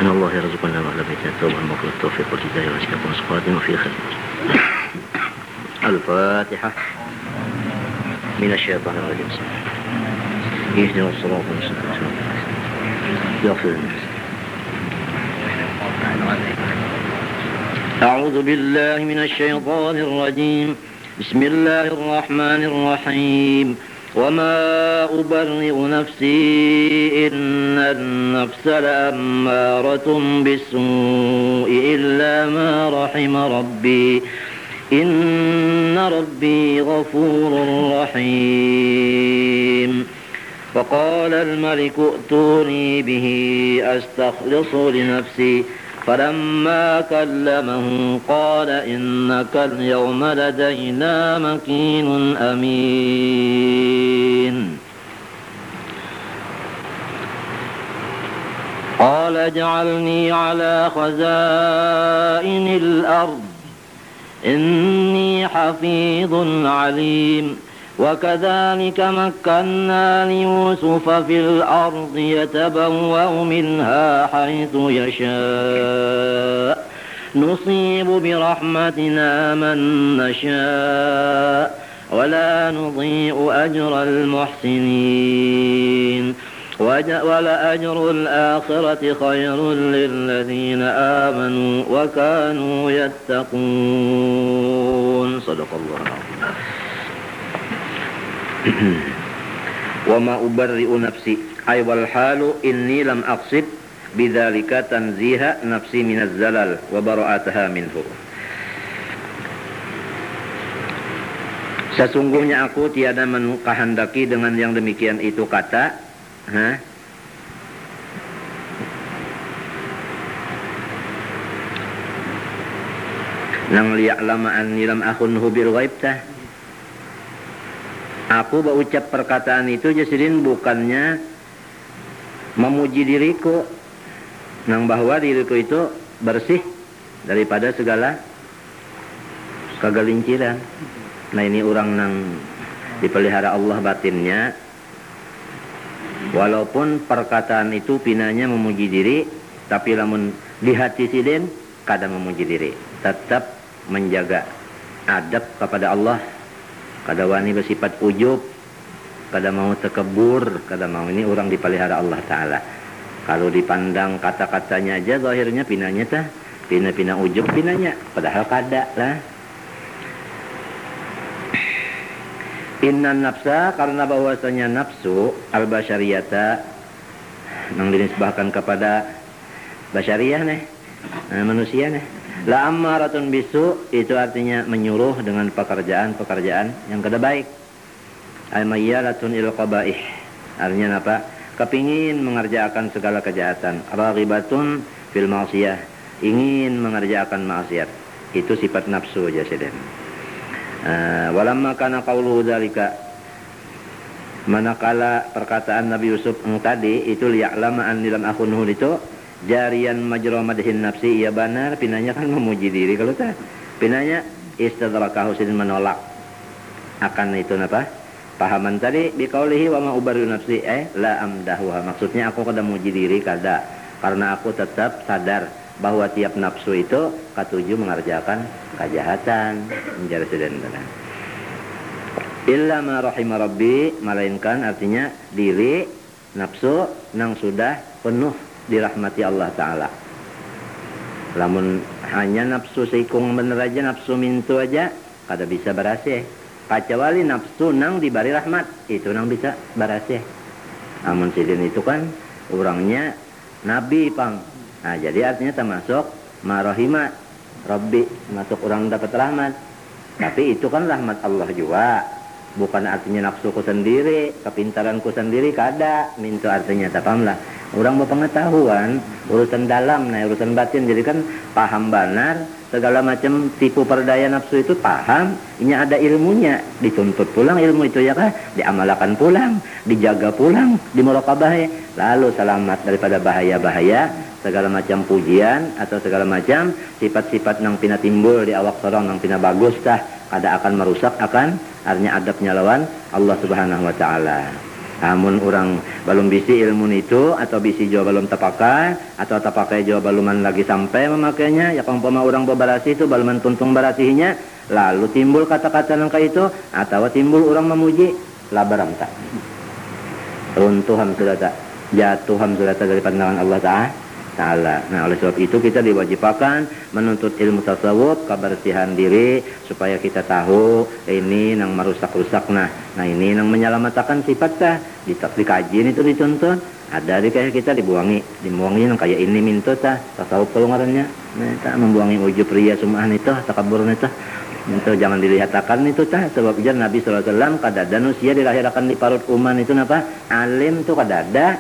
أن الله يرزقنا وعلى بيت التوبة المغفرة والتوفيق والهداية والإسلام والصفاتين وفي خير. الفاتحة. من الشيطان الرجيم. اهدنا الصراط المستقيم. يغفر لنا. أعوذ بالله من الشيطان الرجيم. بسم الله الرحمن الرحيم. وما أبرئ نفسي إن النفس لأمارة بالسوء إلا ما رحم ربي إن ربي غفور رحيم. فقال الملك ائتوني به أستخلص لنفسي فلما كلمه قال إنك اليوم لدينا مكين أمين. قال اجعلني على خزائن الأرض إني حفيظ عليم. وكذلك مكنا ليوسف في الأرض يتبوأ منها حيث يشاء نصيب برحمتنا من نشاء ولا نضيع أجر المحسنين ولأجر الآخرة خير للذين آمنوا وكانوا يتقون. صدق الله العظيم. وما أبرئ نفسي أي والحال إني لم أقصد بذلك تنزيه نفسي من الزلل وبراءتها منه. Sesungguhnya aku tiada mengkehendaki dengan yang demikian itu kata nang liya'lama anni lam akhunhu bil ghaib tah. Aku berucap perkataan itu jasidin bukannya memuji diriku, nang bahwa diriku itu bersih daripada segala kegelinciran. Nah ini orang nang dipelihara Allah batinnya, walaupun perkataan itu pinanya memuji diri, tapi lamun di hati sidin kadang memuji diri, tetap menjaga adab kepada Allah. Kada wani bersifat ujub, kada mau tekebur, kada mau. Ini orang dipelihara Allah Ta'ala. Kalau dipandang kata-katanya aja zahirnya pinanya tah pina-pina ujub pinanya, padahal kada lah. Innan nafsa, karena bahwasanya nafsu al-basyariyata yang dinisbahkan kepada basyariyah manusia la ammaratun bisu, itu artinya menyuruh dengan pekerjaan-pekerjaan yang kada baik. Al-mayyalatun il qabaih, artinya apa? Kepingin mengerjakan segala kejahatan. Raghibatun fil ma'siyah, ingin mengerjakan maksiat. Itu sifat nafsu jasiden. Walamma kana qauluhu dzalika, manakala perkataan Nabi Yusuf tadi itu liya'lama anni lam akhunhu itu jarian majra madhin nafsi, iya benar pinanya kan memuji diri. Kalau tak pinanya istadrakahu sidin menolak akan itu apa pahaman tadi biqaulihi wa ma ubarri'u nafsi la amdahuha, maksudnya aku kada muji diri kada, karena aku tetap sadar bahwa tiap nafsu itu katuju mengerjakan kejahatan menjadi sedendana. Illa ma rahima rabbi, melainkan artinya diri nafsu nang sudah penuh dirahmati Allah Ta'ala. Lamun hanya nafsu seikung bener aja, nafsu mintu aja kada bisa berasih. Kecuali nafsu nang diberi rahmat, itu nang bisa berasih. Namun sidin itu kan orangnya nabi pang. Nah jadi artinya termasuk marahima Rabbi, masuk orang dapat rahmat. Tapi itu kan rahmat Allah juga, bukan artinya nafsuku sendiri, kepintaranku sendiri kada. Mintu artinya tapahamlah. Orang berpengetahuan urusan dalam, urusan batin, jadi kan paham benar segala macam tipu perdaya nafsu itu paham. Ini ada ilmunya, dituntut pulang ilmu itu ya kan, diamalkan pulang, dijaga pulang, dimuraqabah, lalu selamat daripada bahaya-bahaya segala macam pujian atau segala macam sifat-sifat nang pina timbul di awak sorong nang pina bagus tah kada akan merusak akan artinya adabnya lawan Allah Subhanahu wa taala. Amun orang belum bisi ilmu itu atau bisi jauh belum terpakai atau terpakai jauh beluman lagi sampai memakainya, ya umpama orang bebarasi itu beluman tuntung barasinya, lalu timbul kata-kata nangka itu atau timbul orang memuji, labaram tak. Runtuhan sudah tak, jatuhan sudah tak dari pandangan Allah Ta'ala. Nah, oleh sebab itu kita diwajibkan menuntut ilmu tasawuf, kebersihan diri supaya kita tahu ini nang merusak-rusak. Nah ini nang menyelamatkan sifat tah. Dikaji itu dituntut. Ada di kayak kita dibuangi nang kayak ini minto tah tasawuf kelungarannya. Nah, tak membuangi ujub ria sumahan itu, takabur itu. Itu jangan dilihatkan itu tah, sebab jar Nabi sallallahu alaihi wasallam kadada manusia dilahirkan di parut uman itu napa? Alim tuh kadada.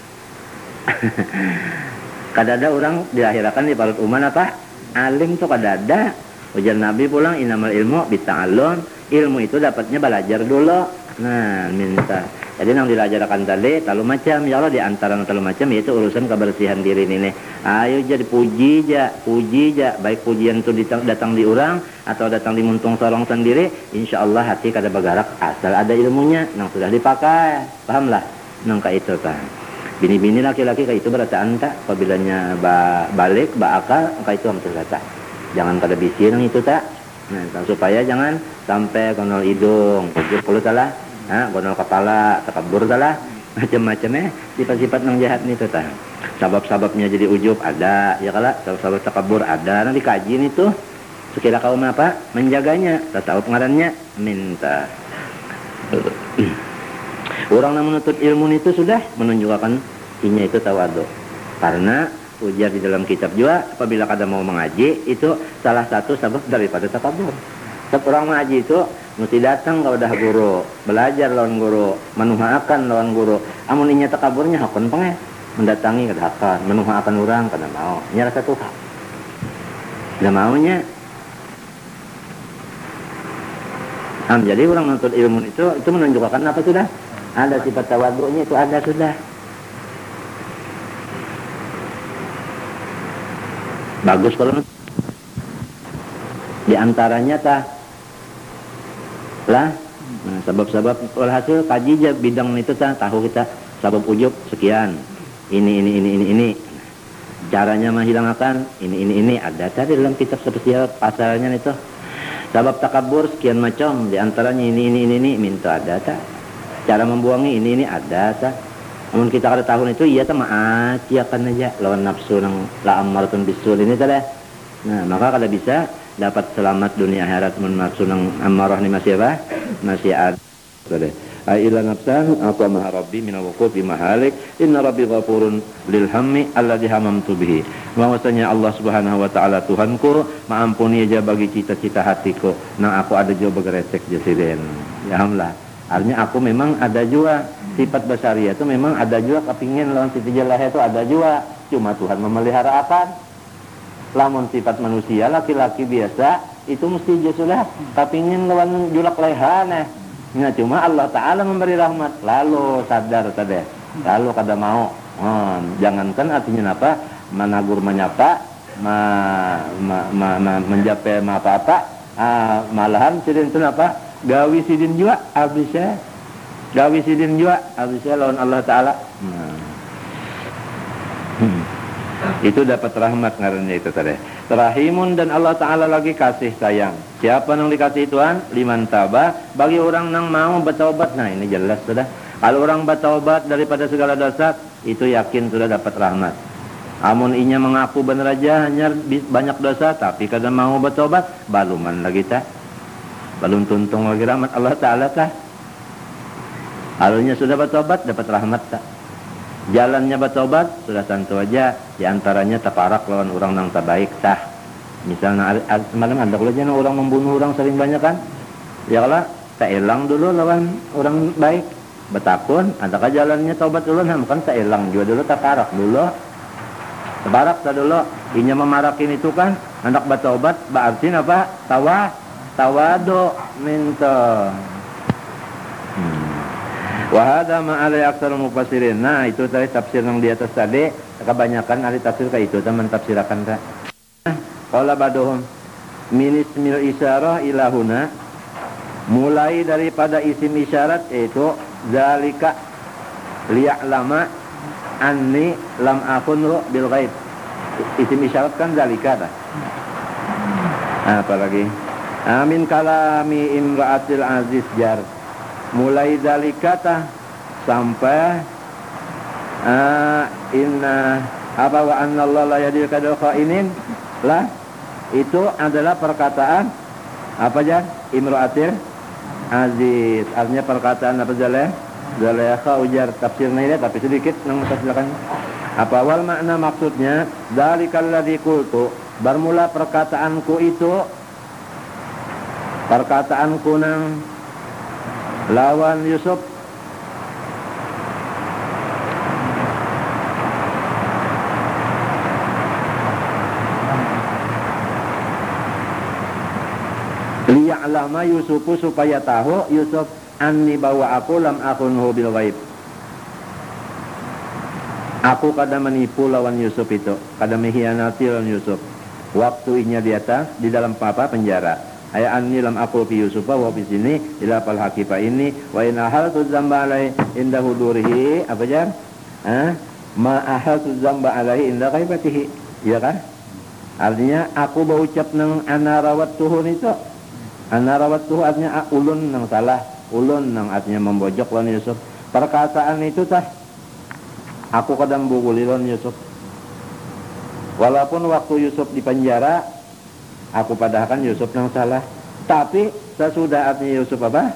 Kadada orang dilahirkan di parut uman apa? Alim tuh kadada. Ujar Nabi pulang inamal ilmu bita'allum. Ilmu itu dapatnya belajar dulu. Nah, minta. Jadi yang diajarkan tadi talu macam, ya Allah di antara talu macam yaitu urusan kebersihan diri ini. Ayo jadi puji ja, baik pujian itu datang di orang atau datang di muntung sorong sendiri, insyaallah hati kada bagarak asal ada ilmunya yang sudah dipakai. Pahamlah? Nangka itu kan. Bini-bini laki-laki kayak itu berataan tak apabila balik akal kayak itu hampir kata jangan kada bisi yang itu tak. Nah, supaya jangan sampai gonol hidung ujub puluh salah, gonol kepala takabur salah, macam-macamnya sifat-sifat yang jahat nih tuh tak. Sabab-sababnya jadi ujub ada ya kala, sabab-sabab takabur ada. Nanti kaji itu sekira kaum apa menjaganya, tasawuf ngarannya minta. Orang yang menuntut ilmu itu sudah menunjukkan inya itu tawadu. Karena ujar di dalam kitab juga apabila kada mau mengaji itu salah satu sebab daripada takabur. Sebab orang mengaji itu mesti datang kepada guru, belajar lawan guru, menuhakan lawan guru. Amun inya takaburnya hakun penge mendatangi kada hakan, menuhakan orang kada mau. Nya rasa tuh. Kada maunya. Jadi orang menuntut ilmu itu menunjukkan apa sudah? Ada sifat tawadhu'nya itu ada sudah. Bagus kalau di antaranya tah lah. Nah, sebab-sebab hasil kaji aja bidang itu tah tahu kita sebab ujub sekian. Ini. Caranya menghilangkan ini ada tadi dalam kitab spesial pasalnya itu. Sebab takabur sekian macam di antaranya ini minta ada tah. Cara membuangi ini ada sah. Namun kita kada tahun itu iya tak maaciakan aja lawan nafsu nang la ammaratun bisul ini tadi. Nah, maka kada bisa dapat selamat dunia akhirat mun nafsu nang ammarah ni masih apa? Masih ada. Tadi. Ai ila nafsan aku maha rabbi min al-wuqufi mahalik inna rabbi ghafurun lil hammi alladhi hamamtu bihi. Bahwasanya Allah Subhanahu wa taala Tuhanku maampuni aja bagi cita-cita hatiku nang aku ada juga begeresek jasiden. Ya alhamdulillah. Artinya aku memang ada juga sifat basaria itu memang ada juga kepingin lawan sifat jelah itu ada juga, cuma Tuhan memelihara akan. Lamun sifat manusia laki-laki biasa itu mesti dia sudah kepingin lawan julak lehan Nah, cuma Allah Ta'ala memberi rahmat lalu sadar tadi lalu kada mau. Jangankan artinya apa menagur menyapa menjape apa-apa, malahan sidin itu apa gawi sidin juga habisnya lawan Allah Ta'ala. Itu dapat rahmat ngarannya itu tadi. Rahimun dan Allah Ta'ala lagi kasih sayang. Siapa yang dikasih Tuhan? Liman tabah, bagi orang yang mau bertaubat. Nah ini jelas sudah. Kalau orang bertaubat daripada segala dosa, itu yakin sudah dapat rahmat. Amun inya mengaku benar aja hanya banyak dosa, tapi kadang mau bertaubat, baluman lagi tak. Balum tuntung lagi rahmat Allah Ta'ala tak. Alurnya sudah bertobat dapat rahmat tak. Jalannya bertobat sudah tentu aja. Di antaranya taparak lawan orang yang tak baik tak. Misalnya semalam ada kalau jangan orang membunuh orang sering banyak kan. Ya kalau tak elang dulu lawan orang baik. Betakun adakah jalannya taubat dulu kan tak elang juga dulu taparak dulu. Taparak tak dulu. Inya memarakin itu kan hendak bertobat berarti apa? Tawadu minta. Wahada ma'alai aksar mufassirin. Nah itu tadi tafsir yang di atas tadi. Kebanyakan ahli tafsir kayak itu teman tafsirakan tak. Qala baduhum min ismil isyarah ilahuna. Mulai daripada isim isyarat yaitu zalika liya'lama anni lam akunhu bil ghaib. Isim isyarat kan zalika dah. Apalagi amin kalami imra'atil aziz jar. Mulai zalika tah sampai inna apa wa anna Allah la yahdil kaidal kha'inin lah, itu adalah perkataan apa jar? Imra'atil aziz. Artinya perkataan apa Zalaikha ujar tafsirnya ini tapi sedikit nang silakan. Apa wal makna maksudnya dzalikal ladzi qultu, bermula perkataanku itu, perkataanku nang lawan Yusuf liya'lama Yusufu, supaya tahu Yusuf anni bahwa aku lam akunhu bil ghaib. Aku kada menipu lawan Yusuf itu, kada mengkhianati lawan Yusuf. Waktu inya di atas di dalam penjara. Ay anni lam aqul fi Yusuf wa fi sini ila fal haqiqa ini wa in ahaltu dzamba alai inda hudurihi apa jar? Ma ahaltu dzamba alai inda ghaibatihi. Ya kan? Artinya aku berucap nang ana rawattuhu itu. Ana rawattuhu artinya ulun nang salah. Ulun nang artinya membojok lawan Yusuf. Perkataan itu tah aku kadang buguli lawan Yusuf. Walaupun waktu Yusuf di penjara aku padahkan Yusuf nang salah. Tapi sesudah artinya Yusuf apa?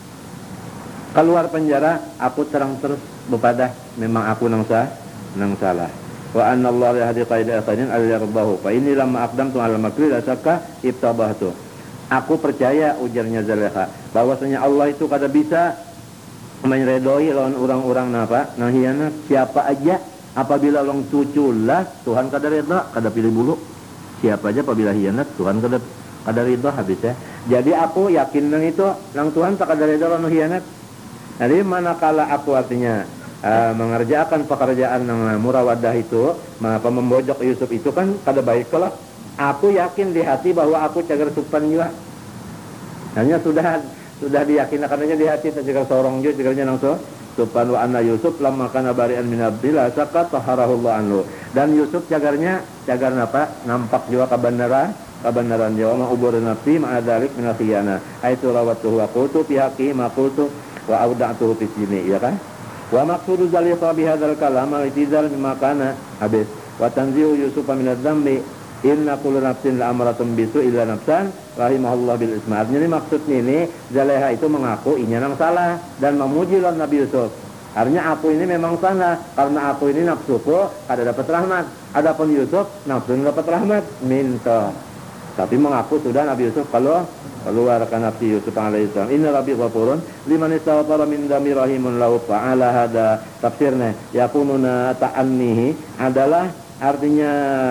Keluar penjara aku terang terus bepadah memang aku nang salah. Wa anna Allah yahdi qaida akhirin al-yarbahu. Fa inni lamma aqdamtu ala makri la syakka ibtabahtu. Aku percaya ujarnya Zalaikha bahwasanya Allah itu kada bisa meredoi lawan orang-orang napa nang hianat siapa aja apabila long cuculah Tuhan kada reda, kada pilih bulu. Siapa aja apabila hianat Tuhan kada reda habis ya. Jadi aku yakin nang itu nang Tuhan tak kada reda lawan hianat. Jadi manakala aku artinya mengerjakan pekerjaan nang murawadah itu, membojok Yusuf itu kan kada baik kalau aku yakin di hati bahwa aku cagar supan juga. Hanya sudah diyakinkan katanya di hati cagar sorong juga cagarnya nang supan wa anna Yusuf lamma kana bari'an min abdillah saka taharahullah anhu. Dan Yusuf cagar apa? Nampak juga kebenaran jawa ma ubur nafsi ma adzalik min khiyana. Aitu rawatuhu wa qultu fi haqqi ma qultu wa awda'tuhu fi sini, ya kan? Wa maqsudu zalika bi hadzal kalam al-itizal bima kana habis wa tanzihu Yusuf min adz-dzambi. Inna kullu nafsin la'amaratum bisu illa nafsan rahimahullah bil isma. Jadi maksudnya ini Zalaikha itu mengaku inya nang salah dan memuji lawan Nabi Yusuf. Artinya aku ini memang salah karena aku ini nafsuku kada dapat rahmat. Adapun Yusuf nafsu dapat rahmat minta. Tapi mengaku sudah Nabi Yusuf kalau keluarkan nafsi Yusuf alaihi salam. Inna rabbi ghafurun liman istaghfara min dami rahimun lahu fa'ala hada. Tafsirnya yakununa ta'annihi adalah artinya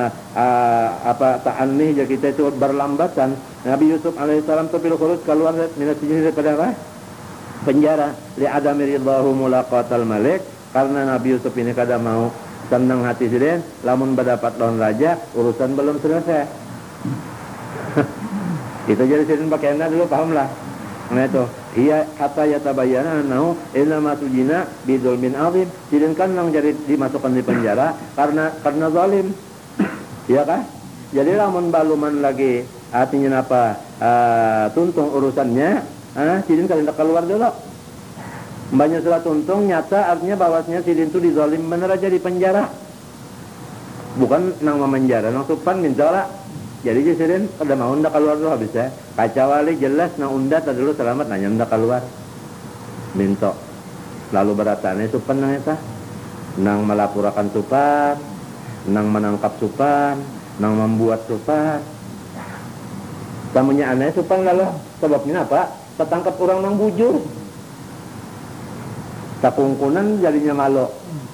ta'annih ya kita itu berlambatan. Nabi Yusuf alaihissalam itu bil khuruj keluar minat sijin daripada penjara li adami ridhahu mulaqatal malik, karena Nabi Yusuf ini kada mau senang hati sidin lamun berdapat lawan raja urusan belum selesai. Itu jadi sidin pakaiannya dulu pahamlah. Nah itu iya hatta yatabayyana annahu innama sujina bidzulmin azim. Sidin kan nang jadi dimasukkan di penjara karena zalim. Ya kan? Jadi lamun baluman lagi artinya apa? Tuntung urusannya, sidin kan hendak keluar dulu. Banyak surat tuntung nyata artinya bahwasanya sidin itu dizalim bener aja di penjara. Bukan nang memenjara, nang supan minjala. Jadi sidin kada mau ndak keluar dulu habis ya. Kacawali jelas nang undat dulu selamat nanya ndak keluar. Minto. Lalu beratane supan nang eta. Nang melapurakan supan, nang menangkap supan, nang membuat supan. Tamunya aneh supan lalu sebabnya apa? Tertangkap orang nang bujur. Takungkunan jadinya malo.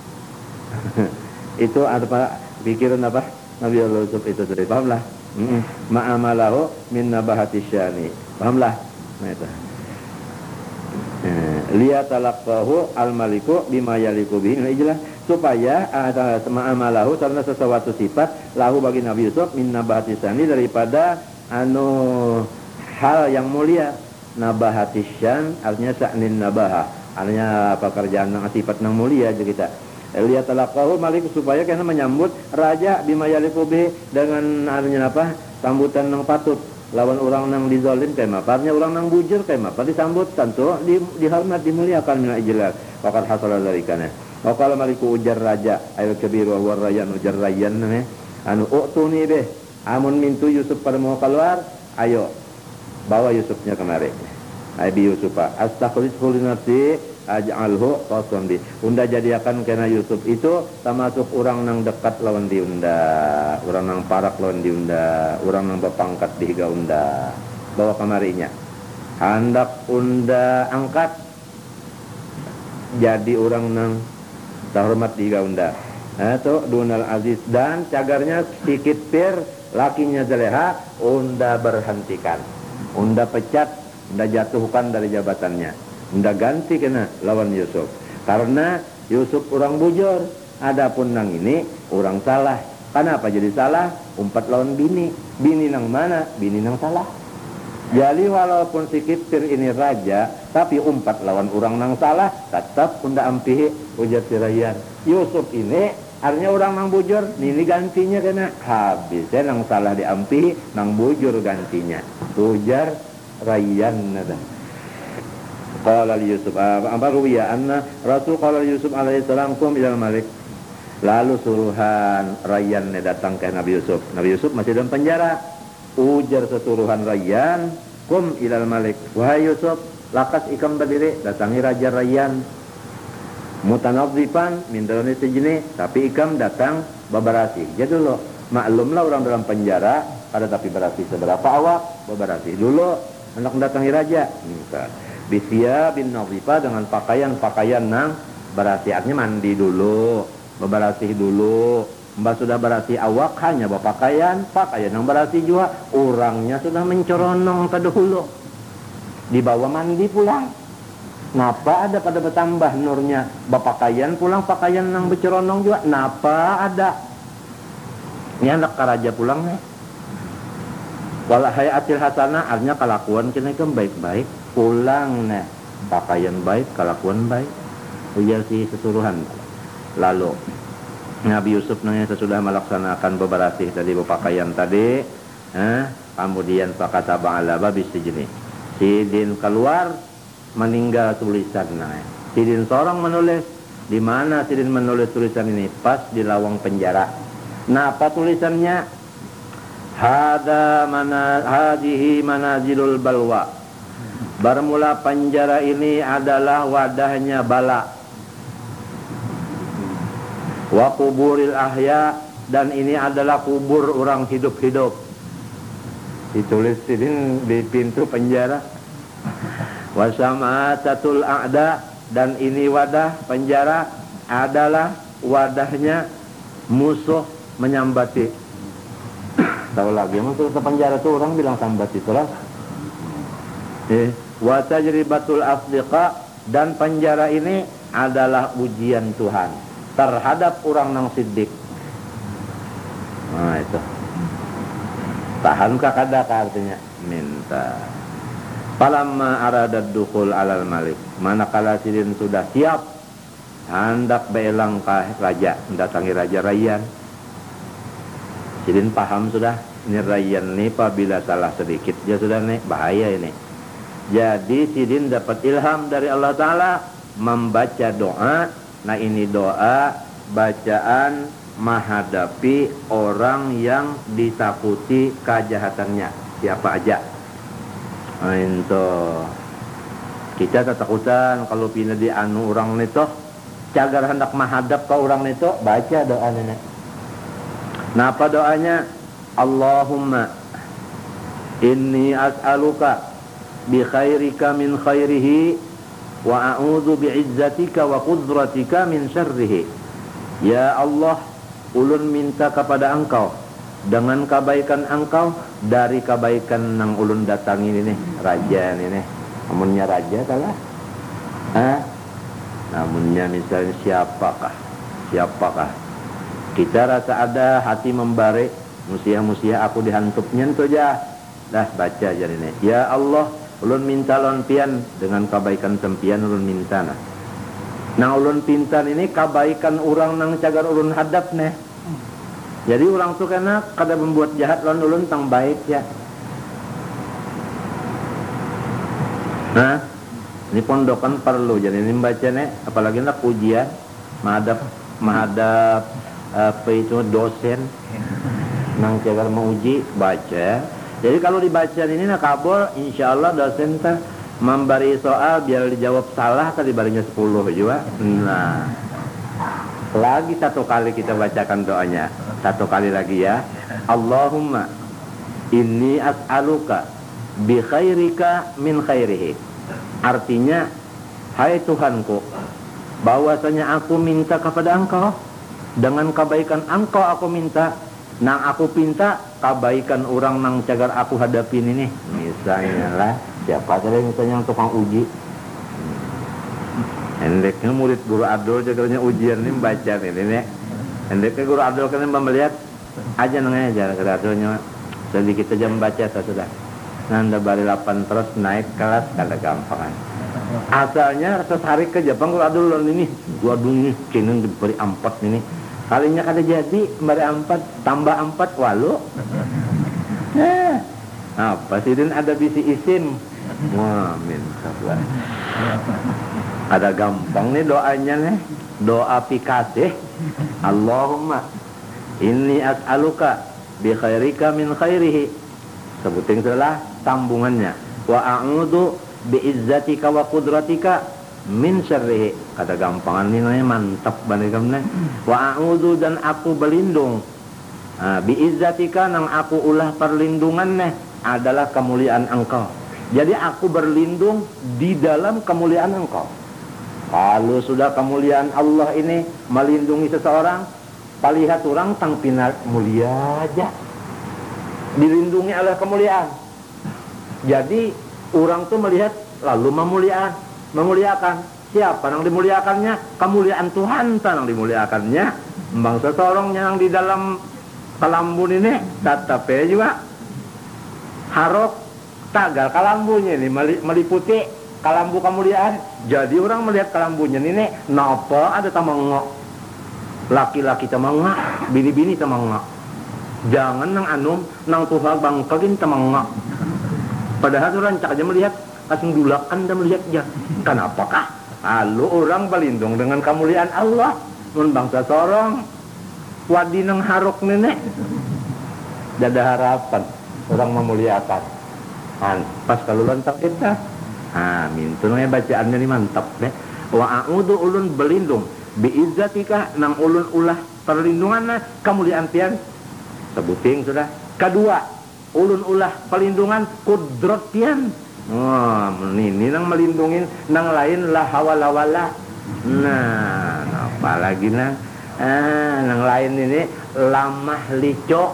Itu apa pikiran apa? Nabi Allah Yusuf itu sudah pahamlah. Ma'amalahu min nabahati syani. Pahamlah? Nah itu. Liyatalaqahu al-maliku bima yaliku bihi. Nah itulah supaya ma'amalahu karena sesuatu sifat lahu bagi Nabi Yusuf min nabahati syani daripada hal yang mulia. Nabahati syan artinya sa'nin nabaha. artinya pekerjaan yang sifat nang mulia aja kita. Lihat talaqahu malik supaya kena menyambut raja bima yaliqu bih dengan artinya apa? Sambutan nang patut lawan orang nang dizalim kayak apa? Artinya orang nang bujur kayak apa? Disambut tentu dihormat dimuliakan min ijlal. Waqad hasala dzalika. Wa qala maliku ujar raja ayat kabir wa warrayan ujar rayan anu utuni bih amun mintu Yusuf pada mau keluar ayo bawa Yusufnya kemari. Abi Yusufa astaghfiru li nafsi aj'alhu qasan bi. Unda jadiakan kena Yusuf itu termasuk orang nang dekat lawan diunda, orang nang parak lawan diunda, orang nang berpangkat di higa unda. Bawa kamarinya. Hendak unda angkat jadi orang nang terhormat di higa unda. Itu Dunal Aziz dan cagarnya sedikit pir lakinya Zaleha unda berhentikan. Unda pecat, unda jatuhkan dari jabatannya. Unda ganti kena lawan Yusuf. Karena Yusuf orang bujur. Adapun nang ini orang salah. Kenapa jadi salah? Umpat lawan bini. Bini nang mana? Bini nang salah. Jadi walaupun si Kiptir ini raja, tapi umpat lawan orang nang salah, tetap unda ampihi ujar si Rayyan. Yusuf ini artinya orang nang bujur, ini gantinya kena. Habisnya nang salah diampihi, nang bujur gantinya. Ujar Rayyan nada. Qala Yusuf ruwiya anna Rasul qala Yusuf alaihi salam kum ilal malik. Lalu suruhan Rayyan datang ke Nabi Yusuf. Nabi Yusuf masih dalam penjara. Ujar sesuruhan Rayyan, kum ilal malik. Wahai Yusuf, lakas ikam berdiri, datangi Raja Rayyan. Mutanadzifan min darani sijni, tapi ikam datang babarasi. Jadi dulu maklumlah orang dalam penjara ada tapi berasi seberapa awak babarasi. Dulu hendak mendatangi raja. Bisya bin Nazifa dengan pakaian nang berasi, artinya mandi dulu, bebersih dulu. Mbak sudah berasi awak hanya pakaian yang berasi juga. Orangnya sudah mencoronong terdahulu. Dibawa mandi pulang. Napa ada pada bertambah nurnya? Bapakaian pulang pakaian nang bercoronong juga. Napa ada? Ini anak karaja pulang nih. Walau hayatil hasanah artinya kelakuan kena kan baik-baik. Pulang nih pakaian baik, kelakuan baik. Ujar si sesuruhan. Lalu Nabi Yusuf nanya sesudah melaksanakan beberasih tadi berpakaian tadi, kemudian fakata ba'ala babis sijni. Sidin keluar meninggal tulisan. Sidin seorang menulis. Di mana Sidin menulis tulisan ini? Pas di lawang penjara. Nah, apa tulisannya? Hadihi manazilul balwa. Bermula penjara ini adalah wadahnya bala. Wa kuburil ahya, dan ini adalah kubur orang hidup-hidup. Ditulis di pintu penjara. Wa samatatul a'da, dan ini wadah penjara adalah wadahnya musuh menyambati. Tahu lagi masuk ke penjara tuh orang bilang sambati terus. Wa tajribatul asdiqa, dan penjara ini adalah ujian Tuhan terhadap orang nang siddiq. Nah itu. Tahankah kadaka artinya minta. Falamma aradad dukhul alal malik, manakala Sidin sudah siap hendak belang ke raja, mendatangi Raja Rayyan. Sidin paham sudah, ini Rayyan ini apabila salah sedikit dia sudah nih bahaya ini. Jadi Sidin dapat ilham dari Allah Ta'ala membaca doa. Nah ini doa bacaan menghadapi orang yang ditakuti kejahatannya, siapa aja. Nah itu kita ketakutan kalau pindah di anu orang itu, cagar hendak menghadap ke orang itu, baca doa ini. Nah apa doanya? Allahumma inni as'aluka bi khairika min khairihi wa a'udzu bi'izzatika wa qudratika min syarrihi. Ya Allah, ulun minta kepada engkau dengan kebaikan engkau dari kebaikan nang ulun datang ini nih, raja ini nih. Namunnya raja kalah. Namunnya misalnya siapakah? Kita rasa ada hati membari, musia aku dihantupnya itu aja. Dah baca aja ini. Ya Allah, ulun minta lon pian dengan kebaikan sempian ulun minta nah. Nah ulun pintan ini kebaikan orang nang cagar ulun hadap nih. Jadi orang tuh kena kada membuat jahat lon ulun tang baik ya. Nah, ini pondokan perlu jadi ini baca nih, apalagi nak ujian menghadap apa itu dosen nang cagar mau uji baca. Jadi kalau dibaca ini nak kabul, insya Allah dosen teh memberi soal biar dijawab salah tadi barinya 10 juga. Nah, lagi satu kali kita bacakan doanya, satu kali lagi ya. Allahumma inni as'aluka bi khairika min khairihi. Artinya, hai Tuhanku, bahwasanya aku minta kepada Engkau dengan kebaikan Engkau aku minta. Nang aku pinta kebaikan orang nang cagar aku hadapin ini. Misalnya lah, siapa tadi misalnya yang tukang uji. Hendeknya murid guru Abdul jagarnya ujian ini baca ini nih. Hendeknya guru Abdul kan melihat aja nengnya aja guru Abdulnya. Jadi kita jam baca sudah. Nanda bari 8 terus naik kelas kada gampangan. Asalnya sehari ke Jepang guru Abdul ini. Gua dunia kini diberi 4 ini. Kalinya kada jadi bari 4 tambah 4 walu. Apa sih din ada bisi isim. Wah, minta. Ada gampang nih doanya nih. Doa pikasih. Allahumma inni as'aluka bi khairika min khairihi. Sebutin setelah tambungannya. Wa a'udzu bi izzatika wa qudratika min syarrihi. Kata gampangan ini namanya mantap banget. Wa a'udzu dan aku berlindung. Bi izzatika nang aku ulah perlindungannya adalah kemuliaan Engkau. Jadi aku berlindung di dalam kemuliaan Engkau. Kalau sudah kemuliaan Allah ini melindungi seseorang, palihat orang tang pinar mulia aja. Dilindungi oleh kemuliaan. Jadi orang tuh melihat lalu memuliakan. Siapa yang dimuliakannya? Kemuliaan Tuhan yang dimuliakannya. Bangsa seorang yang di dalam kalambun ini tetapi juga harok tagal kalambunnya ini meliputi kalambu kemuliaan. Jadi orang melihat kalambunya ini napa ada tamangok. Laki-laki tamangok, bini-bini tamangok. Jangan nang anum nang Tuhan bangkagin tamangok. Padahal orang cak aja melihat langsung dulakan dan melihatnya. Kenapakah? Lalu orang berlindung dengan kemuliaan Allah. Mun bangsa sorong wadi nang harok nenek. Dada harapan orang memuliakan. Pas kalau lontang kita. Mintu namanya bacaannya ini mantap deh. Wa a'udzu ulun berlindung bi izzatika nang ulun ulah perlindunganna kemuliaan pian. Sebuting sudah. Kedua, ulun ulah perlindungan kudrat pian. Ini nang melindungin nang lain la hawala wala. Nah, apalagi nang nang lain ini lamah licok.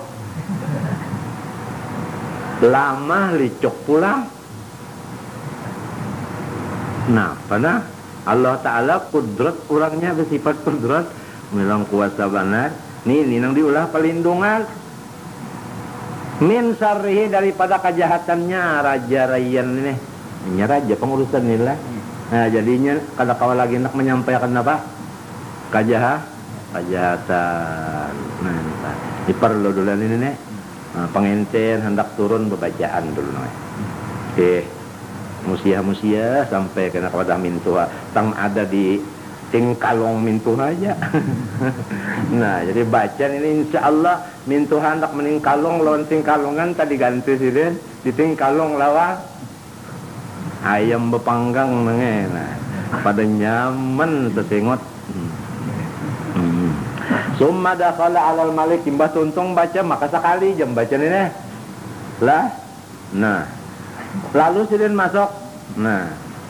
Lamah licok pulang. Nah, pada Allah Ta'ala kudrat orangnya bersifat kudrat bilang kuasa benar. Ini nang diulah perlindungan min syarrihi daripada kejahatannya raja rayan ini. Ini raja pengurusan nilai. Nah, jadinya kada kawal lagi nak menyampaikan apa? Kejahatan. Nah, diperlu dulu ini nih. Penginten hendak turun bebacaan dulu nih. Musia sampai kena kepada mintua tang ada di tingkalong mintuha aja. Nah, jadi bacaan ini insya Allah mintuha hendak meningkalong lawan tingkalongan tadi ganti sini di tingkalong lawan ayam bepanggang nenge. Nah, pada nyaman sesengot. Summa dakhala alal malik imbah tuntung baca maka sekali jam baca ini lah. Nah, lalu sidin masuk. Nah,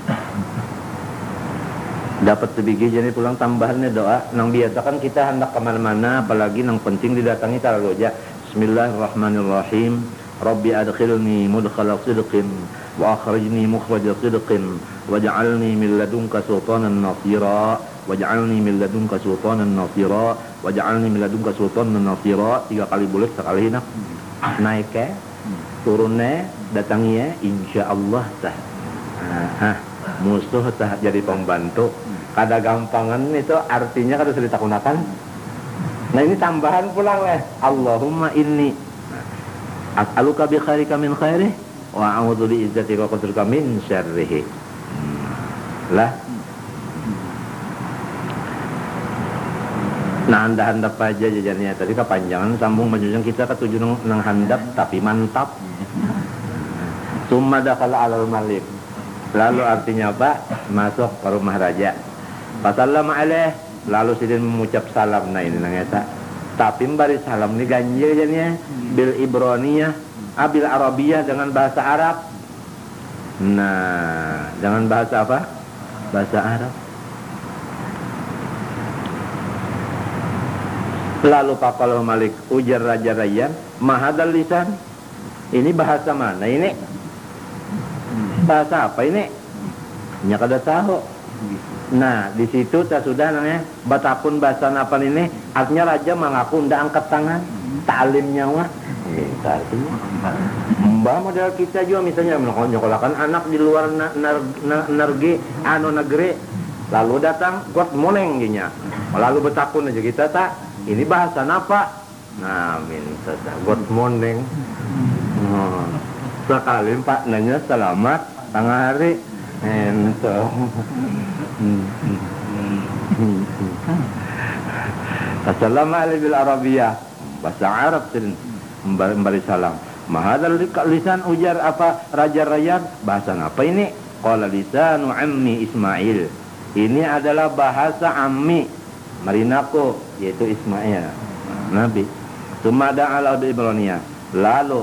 dapat sebiji jadi pulang tambahannya doa. Nang biasa kan kita hendak kemana-mana, apalagi nang penting didatangi talagoja. Bismillahirrahmanirrahim. Rabbi adkhilni mudkhala sidqin wa akhrijni mukhraja sidqin waj'alni min ladunka sultanan nasira waj'alni min ladunka sultanan nasira waj'alni min ladunka sultanan nasira. 3 kali bulat sekali nak naik ke turunnya datangi ya, insya Allah tah. Musuh tah jadi pembantu. Kada gampangan itu artinya kada sudah ditakunakan. Nah ini tambahan pulang lah. Allahumma inni as'aluka bi khairika min khairih wa a'udzu bi izzatika wa qudratika min syarrihi. Lah. Nah handap aja jajannya tadi kepanjangan sambung majujang kita ketujuh nang handap tapi mantap. Summa dakhala alal malik. Lalu artinya apa? Masuk ke rumah raja. Fasallama alaih. Lalu sidin mengucap salam. Nah ini nangeta. Tapi memberi salam ni ganjil jadinya bil Ibroniyah, bil Arabiyah dengan bahasa Arab. Nah, dengan bahasa apa? Bahasa Arab. Lalu Pakalau Malik ujar Raja Rayyan, mahadal lisan. Ini bahasa mana ini? Bahasa apa ini? Nya kada tahu. Nah, di situ saya sudah namanya batapun bahasa apa ini? Artinya raja mengaku ndak angkat tangan, taklim nyawa. Itu artinya. Mbah model kita juga misalnya menyokolakan anak di luar negeri, lalu datang good morning ginya. Lalu betapun aja kita tak. Ini bahasa apa? Nah, minta good morning. Sekali Pak nanya selamat tengah hari. Ento. Assalamualaikum bil Arabiyah. Bahasa Arab memberi salam. Mahadal lisan ujar apa Raja Rayyan? Bahasa apa ini? Qala lisanu ammi Ismail. Ini adalah bahasa ammi Marinako yaitu Ismail Nabi. Sumada ala Ibroniyah. Lalu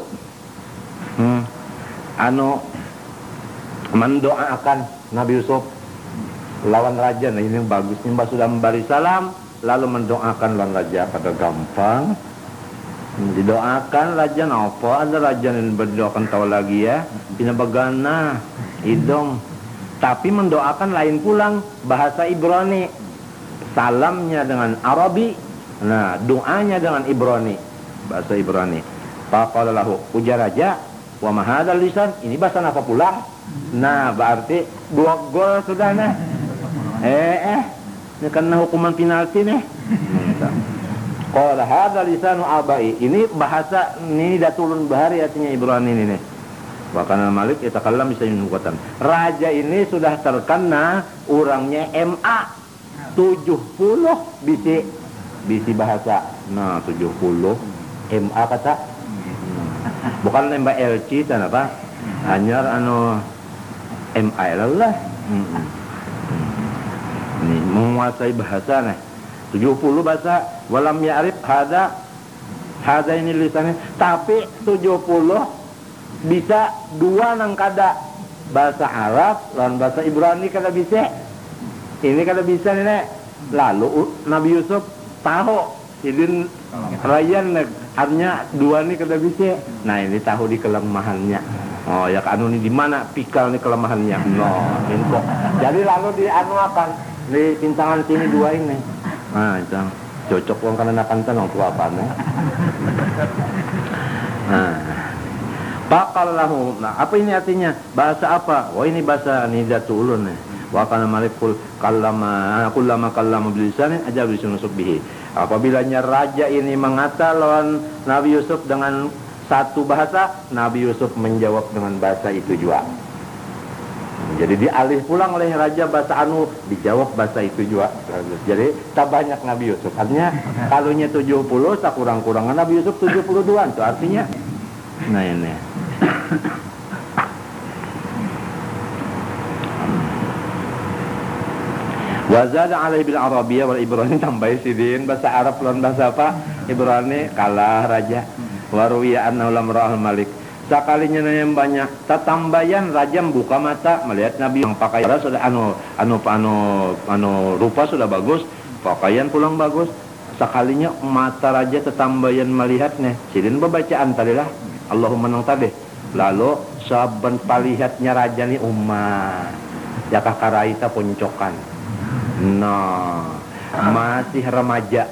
mendoakan Nabi Yusuf lawan raja. Nah ini yang bagusnya Mbak sudah memberi salam lalu mendoakan lawan raja pada gampang didoakan raja. Apa ada raja yang berdoakan tahu lagi ya pinabagana idong, tapi mendoakan lain pulang bahasa Ibrani, salamnya dengan Arabi, nah doanya dengan Ibrani, bahasa Ibrani. Faqala lahu ujar raja wa mahadal lisan, ini bahasa apa pulang? Nah berarti 2 gol sudah nah. Ini karena hukuman penalti nih. Qala hadza lisanu abai, ini bahasa ini dah turun bahari artinya Ibrani ini nih. Bahkan Malik yatakallam bisa yunuqatan. Raja ini sudah terkena orangnya MA 70 bisi bahasa. Nah 70 MA kata. Bukan nembak LC dan apa? Hanya MI lah. Ini menguasai bahasa nih. 70 bahasa walam ya'rif hada ini lisannya, tapi 70 bisa 2 nang kada bahasa Arab lawan bahasa Ibrani kada bisa. Ini kada bisa nih. Lalu Nabi Yusuf tahu idin Rayyan artinya 2 nih kada bisa. Nah ini tahu di kelemahannya. Oh ya anu ini di mana pikal nih kelemahannya. No, info. Jadi lalu dianuakan di pintangan sini 2 ini. Nah, itu cocok wong kana nakanten wong tua apane. Nah. Bakal lahu. Nah, apa ini artinya? Bahasa apa? Oh, ini bahasa Nidatul Ulun nih. Wa kana malikul kullama kallama bilisanin ajab bisunusuk bihi. Apabila raja ini mengata lawan Nabi Yusuf dengan satu bahasa, Nabi Yusuf menjawab dengan bahasa itu juga. Jadi dialih pulang oleh raja bahasa dijawab bahasa itu juga. Jadi tak banyak Nabi Yusuf. Artinya kalunya 70 tak kurang-kurangan Nabi Yusuf 72 itu artinya. Nah ini. Wazada alaihi bil Arabiyah wal Ibrani, tambah sidin bahasa Arab lawan bahasa apa? Ibrani kalah raja. Waruwiya annahu lam ra'al malik. Sekalinya yang banyak tatambayan raja membuka mata melihat Nabi yang pakaian sudah rupa sudah bagus, pakaian pulang bagus. Sekalinya mata raja tatambayan melihatnya. Sidin bacaan tadilah Allahumma nang tadi. Lalu saban palihatnya raja ni ya kakaraita poncokan. Nah, masih remaja.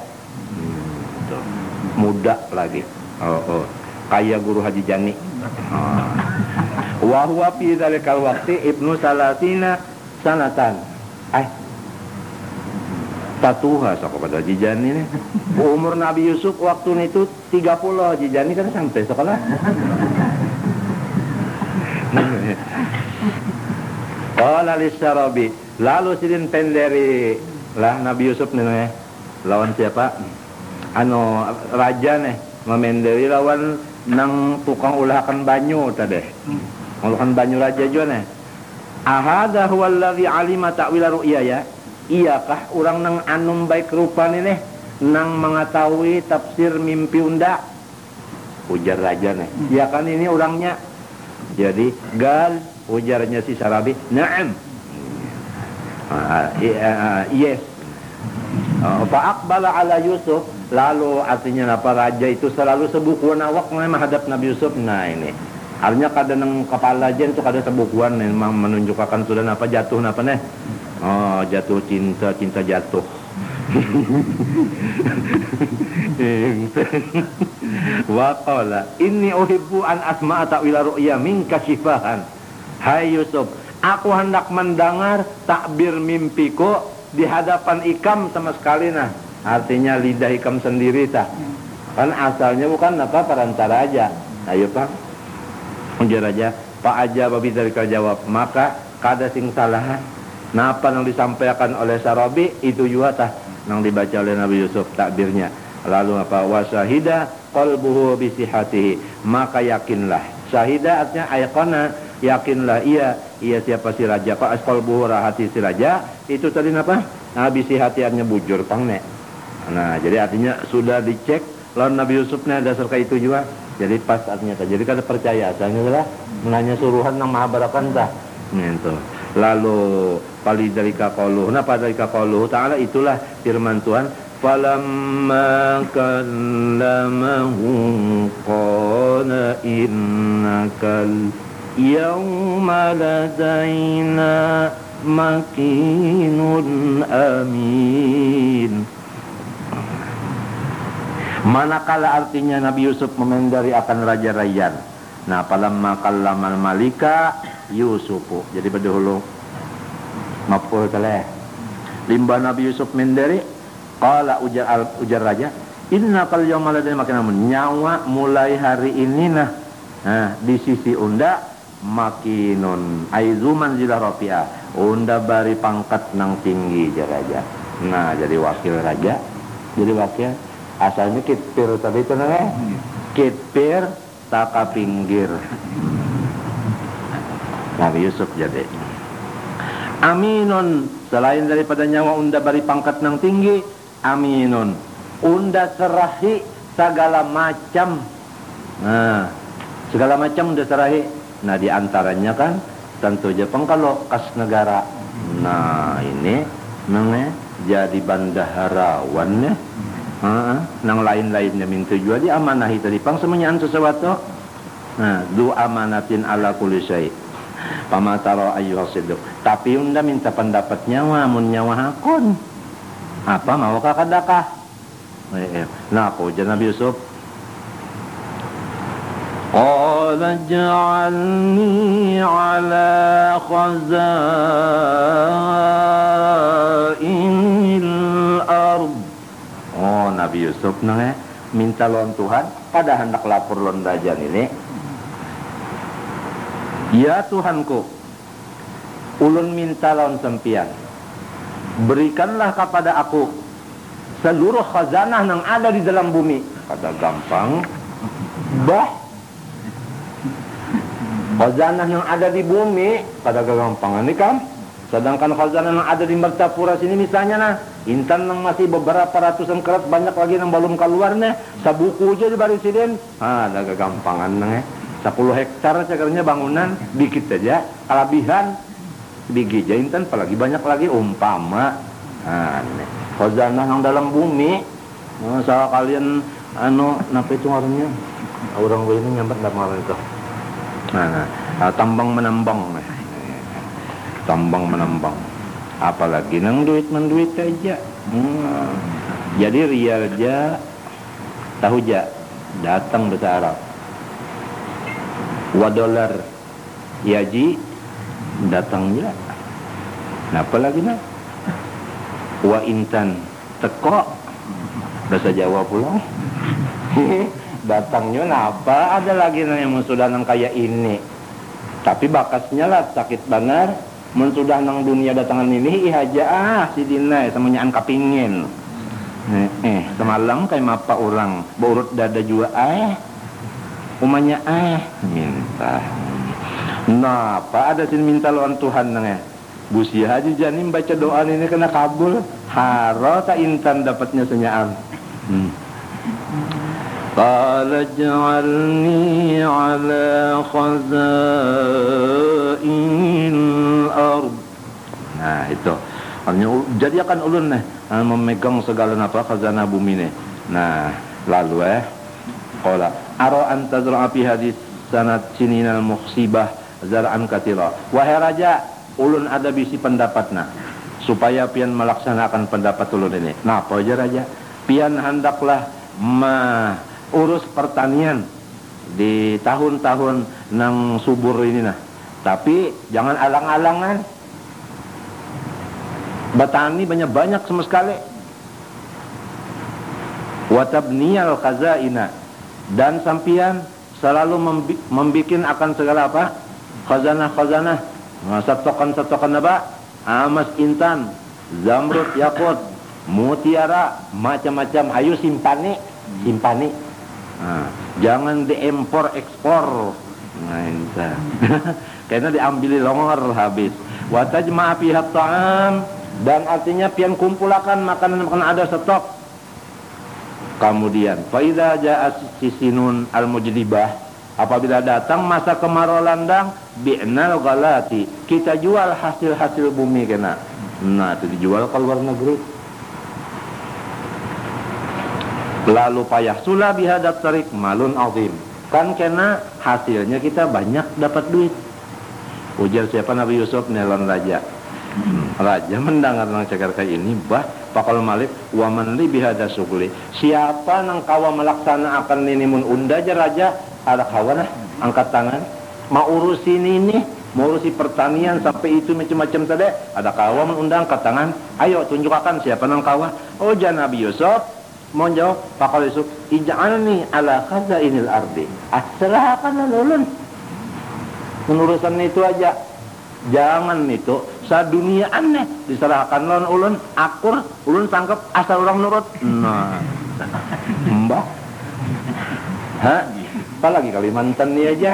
Muda lagi. Kayak guru Haji Jani. Wa huwa fi dzalikal waqti ibnu salatina sanatan. Tatuha kepada Jijani nih. Umur Nabi Yusuf waktu itu 30, Jijani kan sampai sekolah. Qala lisyarabi, lalu sidin penderi lah Nabi Yusuf nih lawan siapa? Raja nih memenderi lawan nang tukang ulahakan banyu tadi. Ulahakan banyu raja juga nih. Ahada huwa alladhi alima ta'wila ru'ya ya. Iyakah orang nang anum baik rupa nih nang mengetahui tafsir mimpi unda? Ujar raja nih. Ya kan ini orangnya. Jadi gal ujarnya si Sarabi, na'am. Yes. Fa aqbala ala Yusuf, lalu artinya apa, raja itu selalu sebukuan awak menghadap Nabi Yusuf. Nah ini artinya kadang nang kepala jen itu kadang sebukuan memang menunjukkan sudah apa jatuh apa nih. Oh, jatuh cinta jatuh. Wa qala inni uhibbu an asma'a ta'wila ru'ya minka shifahan. Hai Yusuf, aku hendak mendengar takbir mimpiku di hadapan Ikam sama sekali nah. Artinya lidah Ikam sendiri tah. Kan asalnya bukan apa perantara aja. Ayo Pak. Ujar aja, Pak aja babi dari jawab, maka kada sing salah. Nah apa yang disampaikan oleh Sarabi itu juga tah yang dibaca oleh Nabi Yusuf takbirnya. Lalu apa, wasahida qalbuhu bisihatihi, maka yakinlah. Syahida artinya ayqana, yakinlah ia siapa si raja. Pak qalbuhu rahati si raja itu tadi apa? Nah bisihatiannya bujur pangne. Nah jadi artinya sudah dicek lawan Nabi Yusufnya dasar kayak itu juga. Jadi pas artinya tah. Jadi kada percaya asalnya adalah menanya suruhan nang maha barakan tah. Gitu. Lalu palidalika qauluhu, nah padalika qauluhu ta'ala itulah firman Tuhan, falamma kallamahu qala innakal yawma ladaina makinun amin. Manakala artinya Nabi Yusuf memendari akan Raja Rayyan. Nah falamma kallamal malika Yusufu, jadi berdahulu maf'ul kaleh. Limba Nabi Yusuf menderi, qala ujar raja, inna kal yawma ladaina makin nyawa mulai hari ini nah di sisi unda makinun aizu manzilah rafi'ah, unda bari pangkat nang tinggi jar raja. Nah jadi wakil raja, jadi wakil asalnya kitpir tadi itu nah kitpir taka pinggir. Nabi Yusuf jadi aminun, selain daripada nyawa unda bari pangkat nang tinggi, aminun unda serahi segala macam. Nah segala macam unda serahi. Nah diantaranya kan tentu aja pengkalo kas negara. Nah ini nang jadi bandaharawan ya. Nang lain-lainnya minta juga diamanahi tadi pang semuanya sesuatu. Nah du amanatin ala kulli syai. Pamataro ayyuhas siddiq. Tapi unda minta pendapat nyawa, mun nyawa hakun. Apa mau kakadakah? Nah, aku ujar Nabi Yusuf. Qala ja'alni ala khazainil ard. Oh, Nabi Yusuf nang minta lawan Tuhan, pada hendak lapor lawan raja ini. Ya Tuhanku, ulun minta lawan sempian, berikanlah kepada aku seluruh khazanah yang ada di dalam bumi. Kada gampang, bah, khazanah yang ada di bumi kada gampang ini kan. Sedangkan khazanah yang ada di Mertapura sini misalnya nah, intan yang masih beberapa ratusan kerat, banyak lagi yang belum keluarnya. Sabuku aja di barisiden, ada kegampangan nang 10 hektar cakarnya bangunan dikit aja, kalabihan bigi jaintan, apalagi banyak lagi umpama. Khazanah yang dalam bumi. Soal kalian napa itu ngarannya? Orang ini nyambat enggak ngaran itu. Tambang menambang. Tambang menambang. Apalagi nang duit menduit aja. Jadi rial aja tahu aja datang bahasa Arab. $1 Ya ji, datang je. Napa lagi nak? Wa intan teko. Bahasa Jawa pula. Datangnya napa? Ada lagi yang sudah nang kayak ini. Tapi bakasnya lah sakit banget. Mun sudah nang dunia datangan ini ihaja si Dina semuanya kapingin. Semalam kayak mapa orang berurut dada juga umanya minta. Nah, apa ada sini minta lawan Tuhan nang Busi Haji Janim baca doa ini kena kabul. Haro tak intan dapatnya senyaan. Qala ja'alni ala khazain ard. Nah itu artinya jadi akan ulun memegang segala napa khazanah bumi nih. Nah lalu qala ara anta zara'a fi hadis sanat sininal muhsibah zar'an katira. Wahai raja, ulun ada bisi pendapatna supaya pian melaksanakan pendapat ulun ini. Nah apa aja raja? Pian hendaklah urus pertanian di tahun-tahun nang subur ini nah. Tapi jangan alang-alangan. Bertani banyak-banyak sama sekali. Wa tabniyal khazaina, dan sampian selalu membikin akan segala apa? Khazanah-khazanah. Setokan-setokan apa? Emas, intan, zamrud, yakut, mutiara, macam-macam. Ayo simpani. Nah, jangan diimpor ekspor. Nah, itu. Karena diambil longor habis. Wa tajma'a fiha ta'am, dan artinya pian kumpulakan makanan ada stok. Kemudian fa idza ja'a sisinun al-mujlibah, apabila datang masa kemarau landang, bi'nal ghalati, kita jual hasil-hasil bumi kena. Nah, itu dijual ke luar negeri. Lalu payah sula bihadat tarik malun azim, kan kena hasilnya kita banyak dapat duit. Ujar siapa Nabi Yusuf nelon raja. Raja mendengar nang cakar kayak ini, bah pakal malik wa man li bihada sugli. Siapa nang kawa melaksanakan ini mun unda aja raja, ada kawan angkat tangan mau urusin ini, mau urusi pertanian sampai itu macam-macam tadi, ada kawa mun unda angkat tangan. Ayo tunjukkan siapa nang kawa. Oh jangan Nabi Yusuf mau jawab, pakal Yusuf ij'alni ala khazainil ardi. Serahkan ulun menurusan itu aja. Jangan itu sadunia aneh diserahkan lon ulun akur ulun sangkep asal orang nurut. Nah mbak apalagi Kalimantan ini aja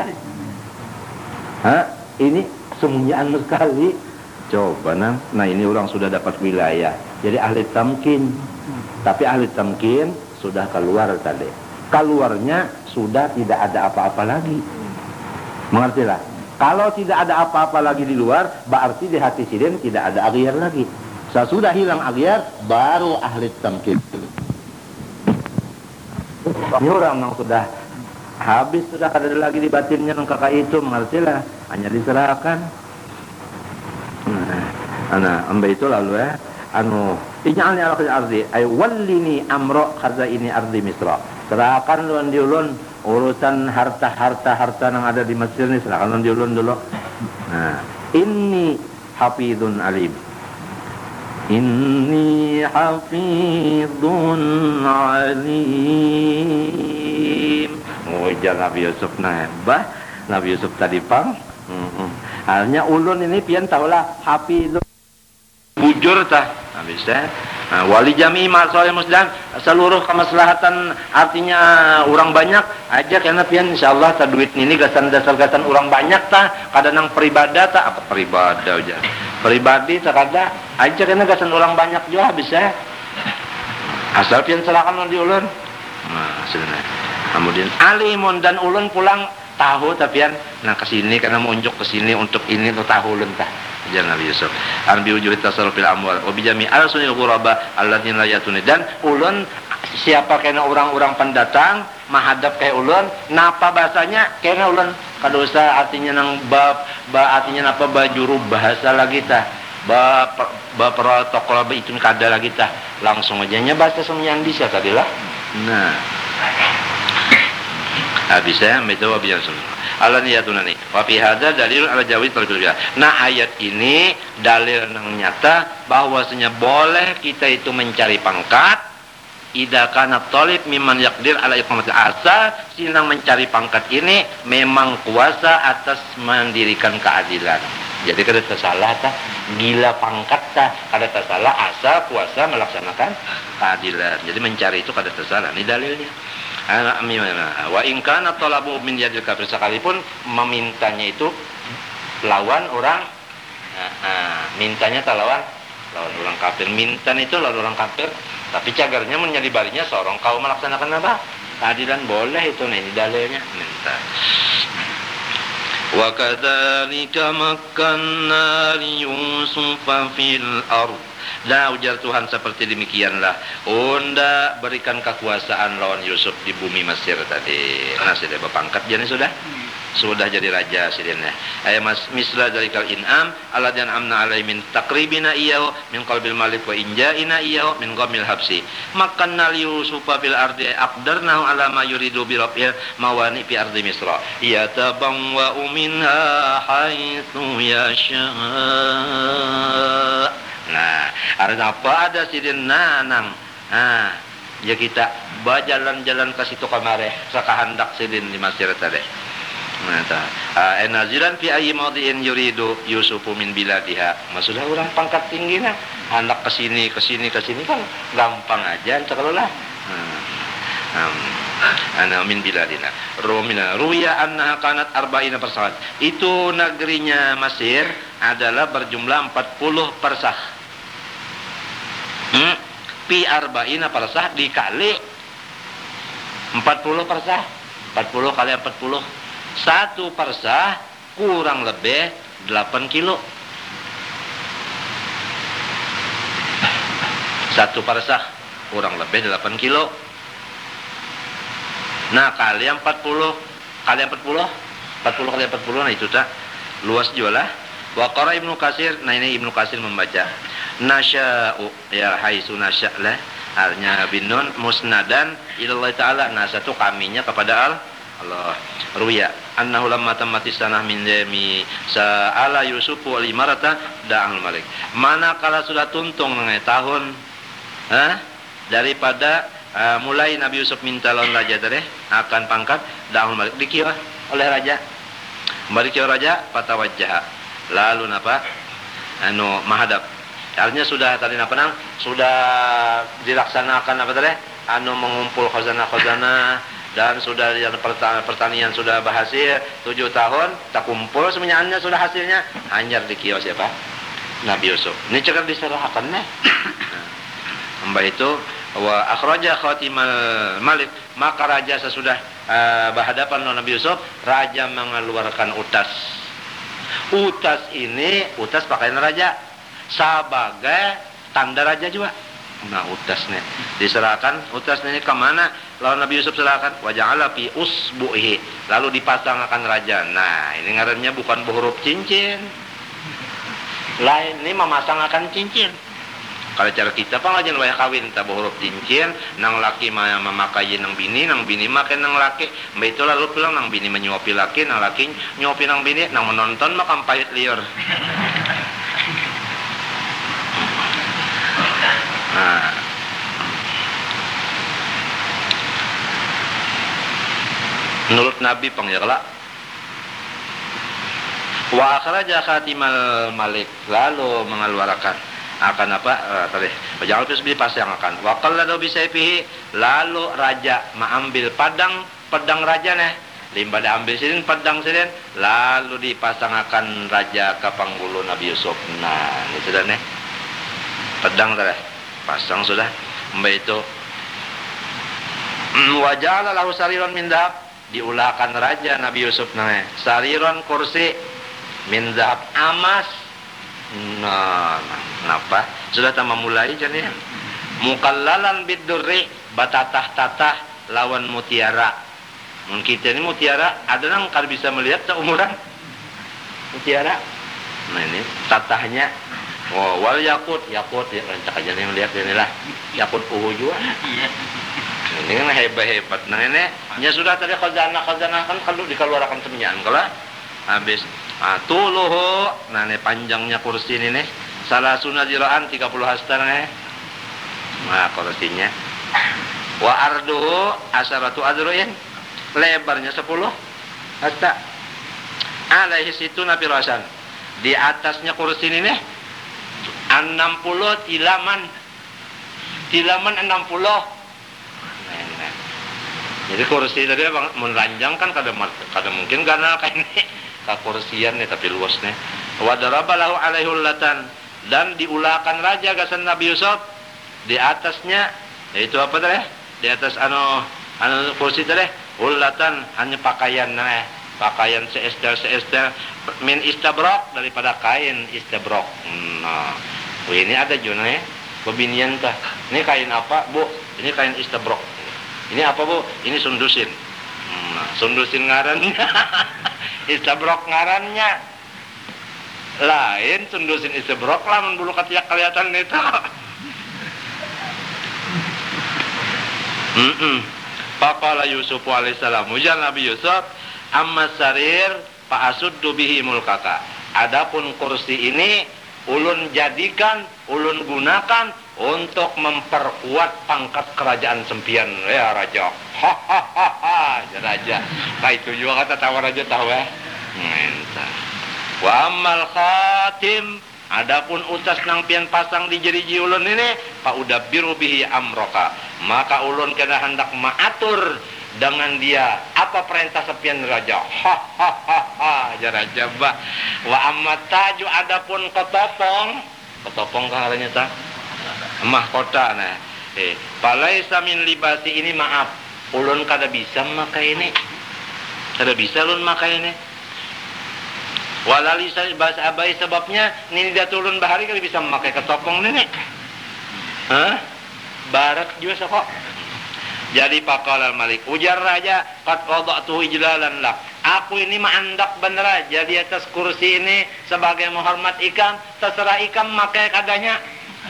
ini semuanya sekali. Coba nah ini orang sudah dapat wilayah jadi ahli tamkin, tapi ahli tamkin sudah keluar tadi, keluarnya sudah tidak ada apa-apa lagi. Mengertilah? Kalau tidak ada apa-apa lagi di luar, berarti di hati sidin tidak ada aghyar lagi. Sesudah hilang aghyar, baru ahli tamkin. Ini orang yang sudah habis, sudah ada lagi di batinnya yang kakak itu, mengertilah. Hanya diserahkan. Nah, ambil itu lalu ij'alni ala khaza'in ardi, ay wallini amro khazaini ardi Misra. Serahkan luan diulun urusan harta yang ada di Mesir ini, serahkan luan diulun dulu. Nah, inni hafidun alim. Inni hafidun alim. Ujar Nabi Yusuf nambah. Nabi Yusuf tadi pang. Hanya ulun ini pian tahulah hafidun. Bujur tah habisnya. Nah, wali jami masalah muslim seluruh kemaslahatan artinya orang banyak aja karena pian insyaallah ta duit ini gasan dasar gasan orang banyak tah kada nang peribada tah apa peribada aja. Pribadi tak ada aja karena gasan orang banyak juga habisnya. Asal pian serahkan di ulun. Nah, sebenarnya. Kemudian alimun dan ulun pulang tahu tapian nah kesini karena mau unjuk kesini untuk ini tuh tahu ulun tah. Jangan Nabi Yusuf an bi wujuhi tasarrufil amwal wa bi jami' al-sunil ghuraba alladziina la yatuni, dan ulun siapa kena orang-orang pendatang mahadap kayak ulun napa bahasanya kena ulun kada usah artinya nang artinya napa bajuru bahasa lagi tah ba protokol itu kada lagi tah langsung aja nya bahasa semyandi sia tadi lah. Nah habis saya itu habis Alaniyatun ini. Wa fi hadza dalilun ala jawaz talbil biha. Nah, ayat ini dalil yang nyata bahwasanya boleh kita itu mencari pangkat idza kana talib mimman yaqdir ala iqamatil asal. Sinang mencari pangkat ini memang kuasa atas mendirikan keadilan. Jadi kada tersalah tah gila pangkat tah kada tersalah asal kuasa melaksanakan keadilan. Jadi mencari itu kada tersalah. Ini dalilnya. Wa in kana talabu min yadil kafir, sekalipun memintanya itu lawan orang mintanya lawan orang kafir. Mintan itu lawan orang kafir, tapi cagarnya menjadi barinya seorang kaum melaksanakan apa? Keadilan boleh itu. Nah, ini dalilnya minta. Wa kadzalika makkanna li Yusufa fil ardh. Nah, ujar Tuhan seperti demikianlah Unda berikan kekuasaan lawan Yusuf di bumi Mesir tadi. Nah, sudah berpangkat jadi sudah jadi raja sidinnya. Ayat misla zalikal in'am alladzi an'amna alaihi min taqribina iyahu min qalbil malik wa inja'ina iyahu min ghamil habsi. Makanna li Yusufa fil ardi aqdarnahu ala ma yuridu bi rabbil mawani fi ardi misra. Yatabawwa'u minha haitsu yasha. Nah, ada apa ada sidin nanang. Ya kita berjalan-jalan ke situ kamare sakahandak sidin di Mesir tadi. Nah, nazilan fi ayyi mawdi'in yuridu Yusufu min biladiha. Maksudnya orang pangkat tinggi nah, hendak ke sini kan gampang aja kalau lah. Ana min biladina. Ruya annaha kanat arba'ina persah. Itu negerinya Mesir adalah berjumlah 40 persah. Pi arba'ina persah dikali 40 persah. 40 kali 40. Satu persah kurang lebih 8 kilo. Satu persah kurang lebih 8 kilo. Nah, kali 40 kali 40 nah itu tak luas juga lah. Wa qara Ibnu Katsir, nah ini Ibnu Katsir membaca nasya'u ya haitsu nasya'la artinya binun musnadan ilallah taala. Nah, satu kaminya kepada Allah. Ruya annahu lamma tammatis sanah min demi sa'ala Yusufu wal imarata da'al malik. Manakala sudah tuntung mengenai tahun daripada mulai Nabi Yusuf minta lawan raja tadi akan pangkat da'al malik dikira oleh raja. Kembali ke raja patawajjah. Lalu napa? Mahadap. Artinya sudah tadi nang sudah dilaksanakan apa tadi? Mengumpul khazanah dan sudah pertanian sudah berhasil 7 tahun tak kumpul semuanya sudah hasilnya hanyar di kios siapa? Nabi Yusuf. Ini cekat diserahkan nih. Mbak itu wa akhraja khatimal malik, maka raja sesudah berhadapan dengan Nabi Yusuf, raja mengeluarkan utas. Utas ini pakaian raja sebagai tanda raja juga. Nah, utasnya diserahkan, utasnya ini ke mana? Lalu Nabi Yusuf serahkan wa ja'ala fi usbuhi, lalu dipasang akan raja. Nah, ini ngarannya bukan berhuruf cincin. Lain ini memasang akan cincin. Kalau cara kita pengajian wayah kawin tak berhuruf cincin, nang laki memakai nang bini makan nang laki. Mbak itu lalu pulang nang bini menyuapi laki, nang laki nyuapi nang bini, nang menonton makan pahit liur. Nah. Menurut Nabi pengyakla wa akhraja khatimal malik, lalu mengeluarkan akan apa tadi jangan terus dipasang akan wa qalladu bi sayfihi, lalu raja mengambil pedang raja nih limba diambil sidin pedang sidin lalu dipasang akan raja ke panggulu Nabi Yusuf. Nah, ini sudah nih pedang tadi pasang sudah mbak itu wajah lahu sariron min dhahab, diulahkan raja Nabi Yusuf nah sariron kursi min dhahab emas. Nah, kenapa? Sudah tak memulai jadi mukallalan bidurri, batatah-tatah lawan mutiara. Kita ini mutiara, ada yang kalau bisa melihat seumuran mutiara. Nah, ini tatahnya. Oh, wal yakut ya rancak aja nih melihat inilah yakut uhu juga. Ini kan hebat-hebat. Nah ini, ya sudah tadi khazanah kan kalau dikeluarkan semenjak kalau habis. Tuluhu, nah ini panjangnya kursi ini nih. Salah sunah jiraan 30 hasta nih. Nah kursinya. Wa arduhu asaratu adruin. Lebarnya 10 hasta. Alaihi situ nabi rasan. Di atasnya kursi ini nih 60 tilaman. Tilaman 60. Nah. Jadi kursi tadi meneranjang kan kada mungkin karena kayak ini kursian nih tapi luas nih. Wa darabalahu alaihi ullatan dan diulakan raja gasan Nabi Yusuf di atasnya yaitu apa tadi? Di atas anu kursi tadi ullatan hanya pakaian pakaian seester min istabrok daripada kain istabrok. Nah, ini ada juga nih pembinian kah? Ini kain apa, Bu? Ini kain istabrok. Ini apa, Bu? Ini sundusin. Nah, sundusin ngarannya. Istabrok ngarannya. Lain sundusin istabrok lah bulu katiak kelihatan itu. Faqala Yusuf alaihissalam, ujar Nabi Yusuf, amma sarir fa asuddu bihi mulkaka. Adapun kursi ini ulun jadikan, ulun gunakan untuk memperkuat pangkat kerajaan sempian ya raja. Raja. Nah itu juga kata tawa raja tahu ya. Wa amal khatim, adapun utas nang pian pasang di jeriji ulun ini, fa udabbiru bihi amroka. Maka ulun kena hendak maatur dengan dia apa perintah sepian raja. Ya raja ba. Wa amataju adapun ketopong kalanya ta mahkota nah palaisa min libasi ini maaf ulun kada bisa makai ini kada bisa ulun makai ini walali bahasa abai sebabnya ini dia turun bahari kada bisa memakai ketopong ini barat juga kok. Jadi Faqala al-Malik, ujar raja, qad wada'tuhu ijlalan lak. Aku ini ma'andak bener aja di atas kursi ini sebagai menghormat ikam, terserah ikam makai kadanya.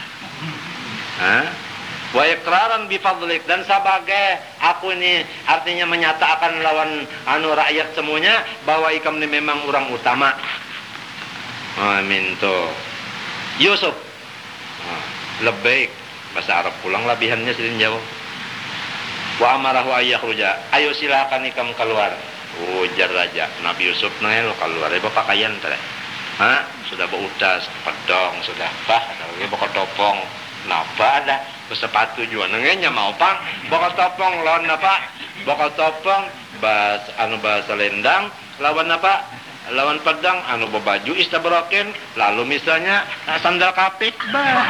Wa iqraran bi fadlik, dan sebagai aku ini artinya menyatakan lawan rakyat semuanya bahwa ikam ini memang orang utama. Amin tuh. Yusuf. Lebih bahasa Arab pulang labihannya sedin jauh. Wa amarahu ayyakhruja, ayo silakan ikam keluar. Ujar raja Nabi Yusuf nang keluar ibu pakaian tadi. Sudah beutas pedong sudah ada lagi bawa topong. Napa ada sepatu juga nengenya mau pang bawa topong lawan apa? Bawa topong bahasa lendang lawan apa? Lawan pedang baju istabroken lalu misalnya sandal kapik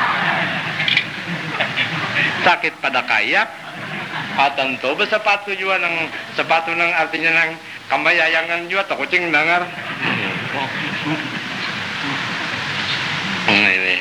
sakit pada kayak tentu bersepatu juga sepatu artinya kambayayangan juga tak kucing dengar. Ini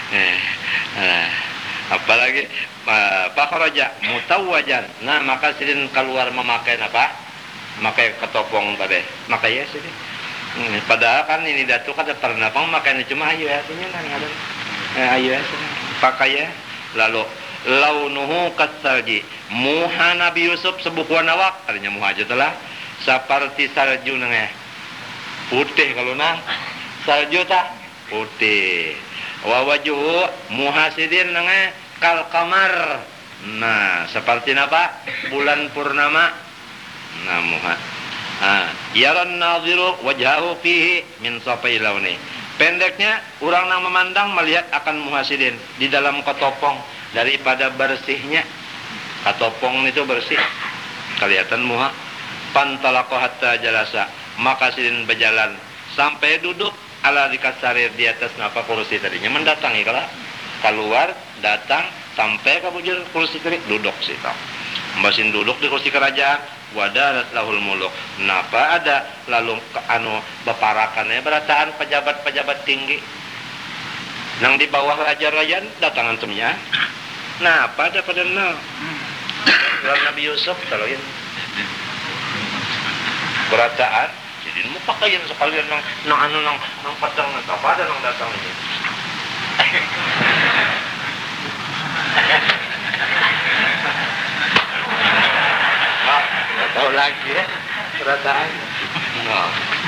apalagi Pak Raja mutawajan. Nah maka sidin keluar memakai apa? Memakai ketopong tadi. Maka ya sih. Padahal kan ini datu kada pernah memakai cuma ayu ya artinya ada. Ayu ya pakai ya lalu launuhu kasalji muha Nabi Yusuf sebukuan awak artinya muha aja telah seperti salju nengeh putih kalau nang salju tak putih wa wajuhu muhasidin nengeh kal kamar nah seperti apa bulan purnama nah muha yaran naziru wajhahu fihi min safai launi pendeknya orang yang memandang melihat akan muhasidin di dalam ketopong daripada bersihnya ketopong itu bersih kelihatan muha pantalaqo hatta jalasa maka sidin berjalan sampai duduk ala dikasarir di atas napa kursi tadinya mendatangi keluar datang sampai ke bujur kursi tadi duduk situ mbasin duduk di kursi kerajaan wadarat lahul muluk napa ada lalu beparakannya berataan pejabat-pejabat tinggi nang di bawah raja-raja datangan semuanya nah pada Nabi Yusuf kalau ini berataan jadi mau pakaian sekalian nang padang apa ada nang datang ini Tahu lagi ya perasaan. No.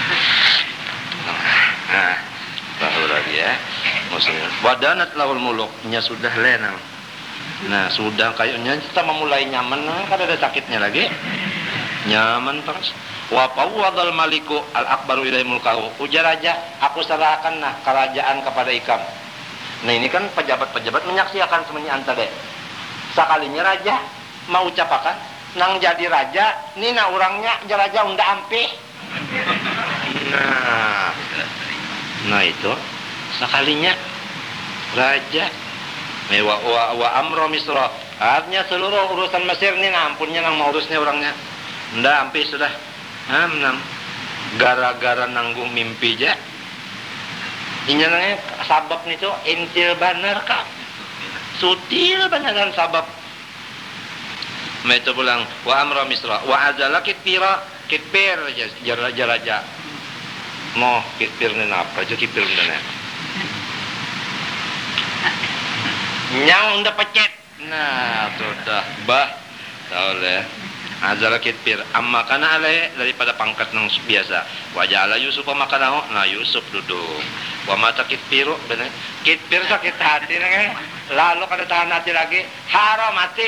Nah, tahu lagi ya. Maksudnya wadanat lahul muluknya sudah lenang. Nah, sudah kayaknya kita memulai nyaman, kan ada sakitnya lagi. Nyaman terus. Wa fawwadal maliku al-akbaru ilaihi mulkahu. Ujar raja, aku serahkan kerajaan kepada Ikam. Nah, ini kan pejabat-pejabat menyaksikan semuanya antara. Sakalinya raja mau ucapakan nang jadi raja, ini orangnya raja unda ampih. Nah itu sekalinya raja wa amro misra, artinya seluruh urusan Mesir ini ampunnya nang mau urusnya orangnya ndak ampih sudah. Menang gara-gara nanggung mimpi aja ini namanya sabab nih tuh intil banar kak sutil banaran sabab. Itu pulang wa amro misra wa azala kitpir raja mau kitpir apa aja kitpir benar nyang udah pecet. Nah sudah bah tahu lah azala kitpir amma kana alai daripada pangkat yang biasa wajah ala Yusuf makanahu. Nah Yusuf duduk wa mata kitpiru benar kitpir sakit hati nih lalu kada tahan hati lagi haram mati.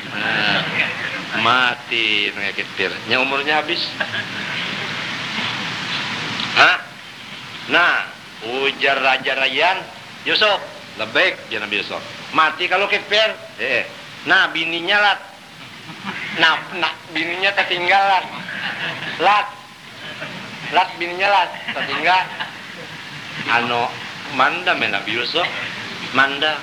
Mati nih kitpir nya umurnya habis. Nah ujar Raja Rayyan Yusuf lebih ya Nabi Yusuf mati kalau kitpir. Nah bininya lat. Nah bininya ketinggalan. Lat bininya lat ketinggal. Manda Nabi Yusuf manda.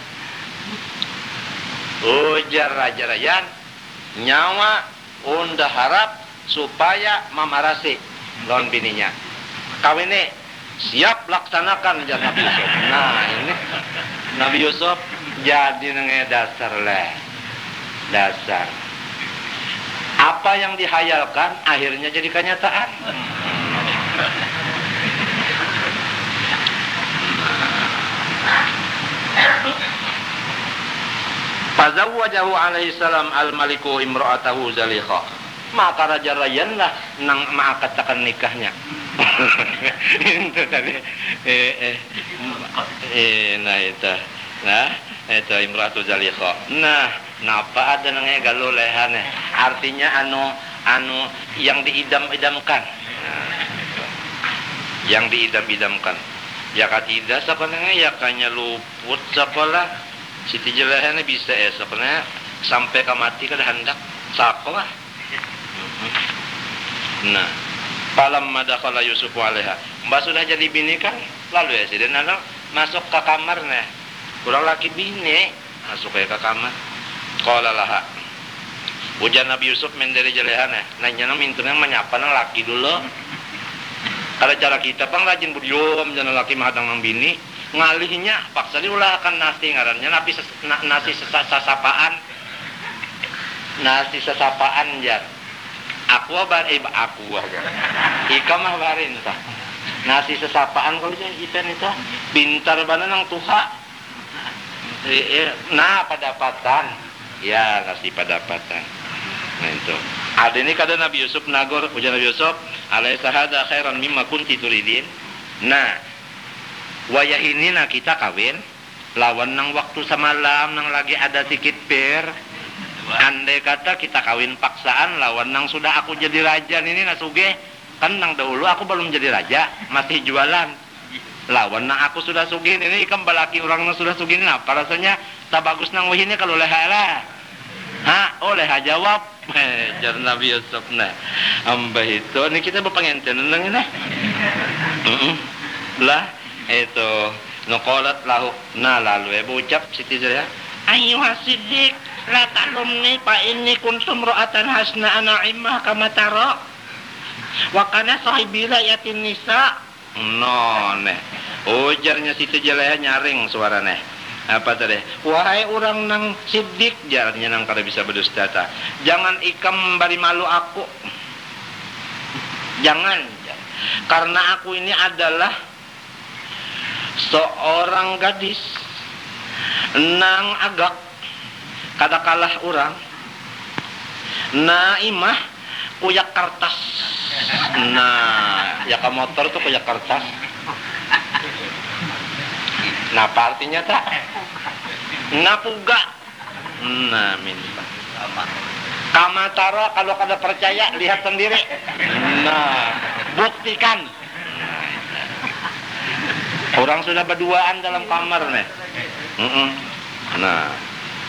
Ujar Raja Rayyan nyawa unda harap supaya mamarasi lawan bininya. Kawin siap laksanakan jar Nabi Yusuf. Nah ini Nabi Yusuf jadi nenge dasar leh. Dasar apa yang dihayalkan akhirnya jadi kenyataan. Fazawwajahu alaihi salam al-maliku imra'atahu Zalikha. Maka Raja Rayyan lah nang mengakatakan nikahnya. Itu tadi itu imra'atu Zalikha. Nah, napa ada nang galolehan artinya anu yang diidam-idamkan. Yang diidam-idamkan. Ya katida sebenarnya ya kanya luput sekolah. Siti Jelahan bisa sebenarnya sampai ke mati kada hendak sekolah. Nah, palam madakhala Yusuf alaiha. Mbak sudah jadi bini kan, lalu ya dan anak masuk ke kamarnya. Kurang laki bini masuk ke kamar. Qala laha. Ujar Nabi Yusuf menderi Jelahan nanya nang mintuna menyapa nang laki dulu. Kalau cara kita pang rajin berdiam jangan laki mahadang nang bini. Ngalihnya paksa diulah akan nasi ngarannya nasi sesapaan jar aku ika mah barin tah nasi sesapaan kalau jadi ipen itu bintar bana nang tuha nah padapatan ya nasi padapatan. Nah itu ada ini kada Nabi Yusuf nagor ujar Nabi Yusuf alaisa hada khairan mimma kunti turidin. Nah wayah ini kita kawin lawan nang waktu semalam nang lagi ada sikit per. Andai kata kita kawin paksaan lawan nang sudah aku jadi raja ini nasuge kan nang dahulu aku belum jadi raja masih jualan lawan nang aku sudah sugih ini ikan balaki orang nang sudah sugih apa rasanya tak bagus nang wahini kalau lehala oleh jawab jar Nabi Yusuf nah ambah itu ini kita berpengantin nang ini lah itu nukolat lahu. Nah lalu ucap Siti Zaliha ayyuha siddiq la talumni fa inni kuntum ra'atan hasna ana'imah kama tara wa kana sahibi layatin nisa. Ujarnya Siti Zaliha nyaring suaranya apa tadi wahai orang nang siddiq jarnya nang kada bisa berdusta jangan ikam bari malu aku jangan karena aku ini adalah seorang gadis nang agak kada kalah orang naimah kuyak kertas. Nah, ya ke motor tuh kuyak kertas. Nah, apa artinya tak? Napuga. Nah, minta. Kamatara, kalau kada percaya lihat sendiri. Nah, buktikan. Orang sudah berduaan dalam kamar nih. Nah,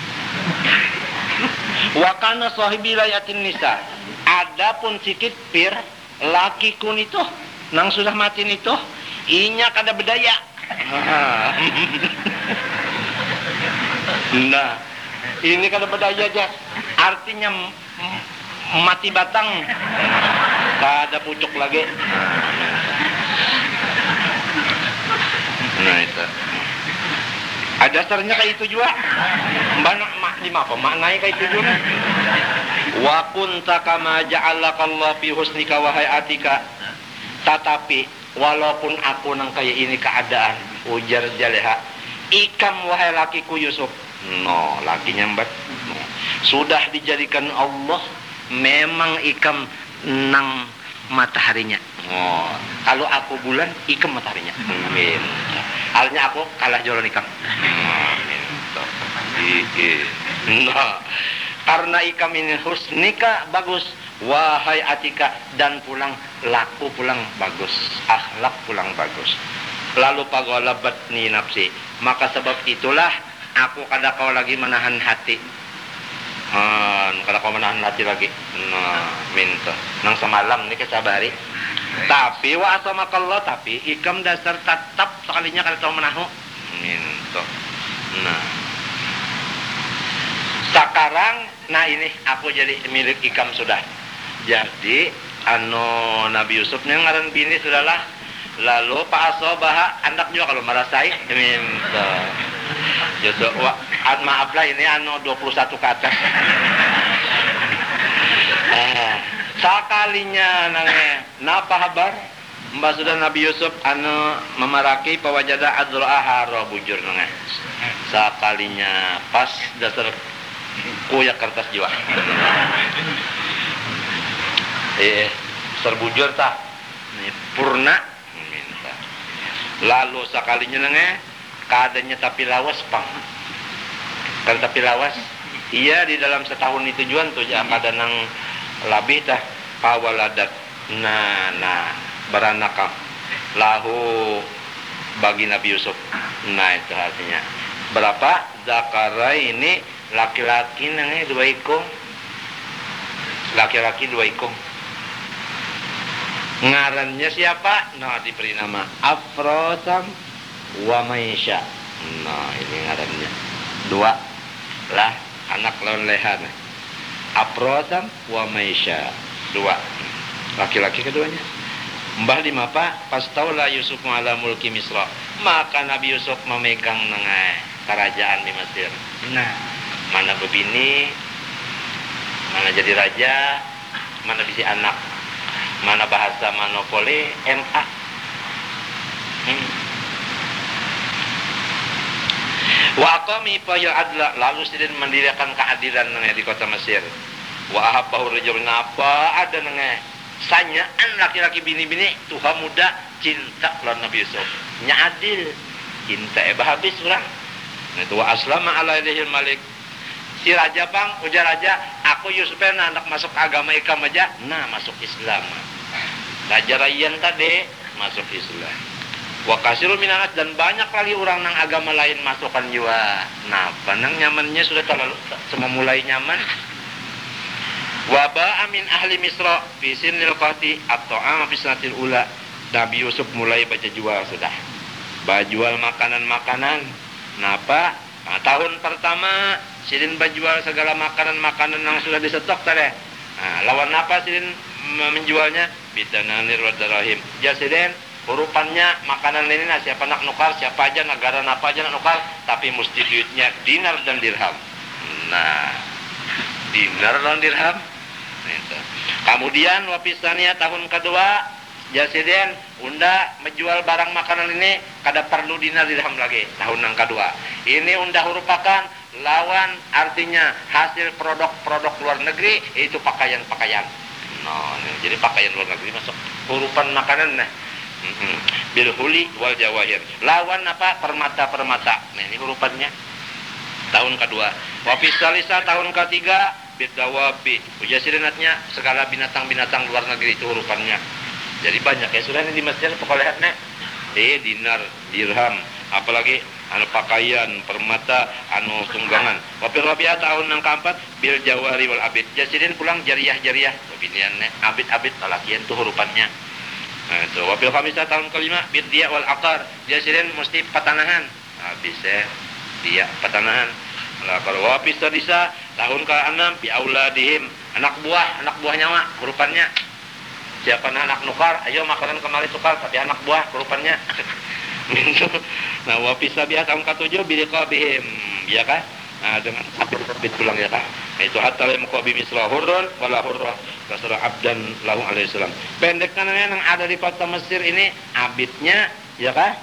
wakana sahibi layatin nisa. Adapun sikit pir laki kun itu nang sudah mati itu inya kada bedaya. Nah, ini kada bedaya aja. Artinya mati batang, kada pucuk lagi. Nah itu. Ada dasarnya kayak itu juga. Maknanya kayak itu juga. Wa kunta kama ja'alakallahu fi husnika wa hayatika. Tetapi walaupun aku nang kayak ini keadaan, ujar Jaleha, ikam wahai lakiku Yusuf. No, lakinya mbak. No. Sudah dijadikan Allah memang ikam nang mataharinya. Oh, kalau aku bulan, ikam mataharinya. Amin. Halnya aku kalah jalan ikam. Amin. Nah, karena ikam ini husnika bagus, wahai Atika, dan pulang laku pulang bagus, akhlak pulang bagus. Lalu pagolabat ni nafsi, maka sebab itulah aku kada kau lagi menahan hati. Kada kau menahan hati lagi. Nah, minta. Nang semalam ni kesabari. Tapi wa asamakallah, tapi ikam dasar tetap sekalinya kada tahu menahu. Minta. Nah. Sekarang, nah ini aku jadi milik ikam sudah. Jadi, Nabi Yusuf ni ngaran bini sudahlah. Lalu Pak Asobah andak juga kalau merasai. Minta. Jadi, maaflah ini 21 ke atas. Sekalinya nangnya napa habar mbak sudah Nabi Yusuf memaraki pawajada adra'aha bujur nangnya. Sekalinya pas dasar kuyak kertas jiwa. Terbujur tah. Purna. Lalu sekalinya nangnya keadaannya tapi lawas pang. Kan tapi lawas. Iya di dalam setahun itu juan tuh ya pada nang labih tah pawaladat. Nah beranakam lahu bagi Nabi Yusuf. Nah itu artinya berapa? Zakara ini laki-laki nangnya 2 ikung. Laki-laki 2 ikung. Ngarannya siapa? Nah diberi nama Afrosam wa Maisha. Nah ini ngarannya 2 lah anak lawan lehan. Afrosam wa Maisha 2 laki-laki keduanya. Mbah lima pak pas taulah Yusuf ala mulki Misra, maka Nabi Yusuf memegang nengai kerajaan di Mesir. Nah mana bebini, mana jadi raja, mana bisi anak, mana bahasa monopoli MA. Wa aqami fa adla, lalu sidin mendirikan keadilan di kota Mesir. Wa ahabbahu rajulun, apa ada nengai sanyaan laki-laki bini-bini tuha muda cinta lawan Nabi Yusuf. Nya adil, cinta habis orang. Nah itu wa aslama ala ilahil malik. Si raja bang, ujar raja, aku Yusufnya anak masuk agama ikam aja, nah masuk Islam. Raja Rayyan tadi masuk Islam. Wa kasirul minanas, dan banyak kali orang nang agama lain masukkan jiwa. Nah, panang nyamannya sudah terlalu semua mulai nyaman. Wa ba'a min ahli Misra fi sinil qati at-ta'am fi sanatil ula. Nabi Yusuf mulai baca jual sudah. Bajual makanan-makanan. Napa? Nah, tahun pertama sidin bajual segala makanan-makanan yang sudah disetok tadi. Nah, lawan apa sidin menjualnya? Bitananir wa darahim. Ya sidin urupannya makanan ini nah, siapa nak nukar, siapa aja negara apa aja nak nukar, tapi mesti duitnya dinar dan dirham. Nah, dinar dan dirham. Itu. Kemudian wapisania tahun kedua Jasiden unda menjual barang makanan ini kada perlu dinar dirham lagi tahun yang kedua. Ini unda merupakan lawan artinya hasil produk-produk luar negeri, itu pakaian-pakaian. Nah, jadi pakaian luar negeri masuk hurupan makanan nah. Bil huli wal jawahir. Lawan apa? Permata-permata. Nah, ini hurupannya. Tahun kedua. Wa fi salisa tahun ketiga bidawabi. Ujar sirinatnya segala binatang-binatang luar negeri itu hurupannya. Jadi banyak ya sudah ini di masjid pokoknya dinar, dirham, apalagi anu pakaian, permata, anu tunggangan. Wa fi rabi'ah tahun yang keempat bil jawari wal abid. Jasirin pulang jariah-jariah. Biniannya abid-abid lalakian tuh hurupannya. Nah, itu wa fil khamisah tahun kelima bil dia wal aqar. Jasirin mesti patanahan. Habis dia patanahan. Lah kalau wa fi sadisa tahun ke-6 bi auladihim, anak buah nyawa hurupannya. Siapa anak nukar, ayo makanan kemari tukar, tapi anak buah hurupannya. Nah, wa fi sabiah tahun ke-7 bi liqabihim, ya kan? Nah, dengan abid pulang ya kan. Itu hatta lam qabi misra hurrun wala hurrah kasra abdan lahu alaihi salam. Pendek namanya yang ada di kota Mesir ini abidnya ya kan?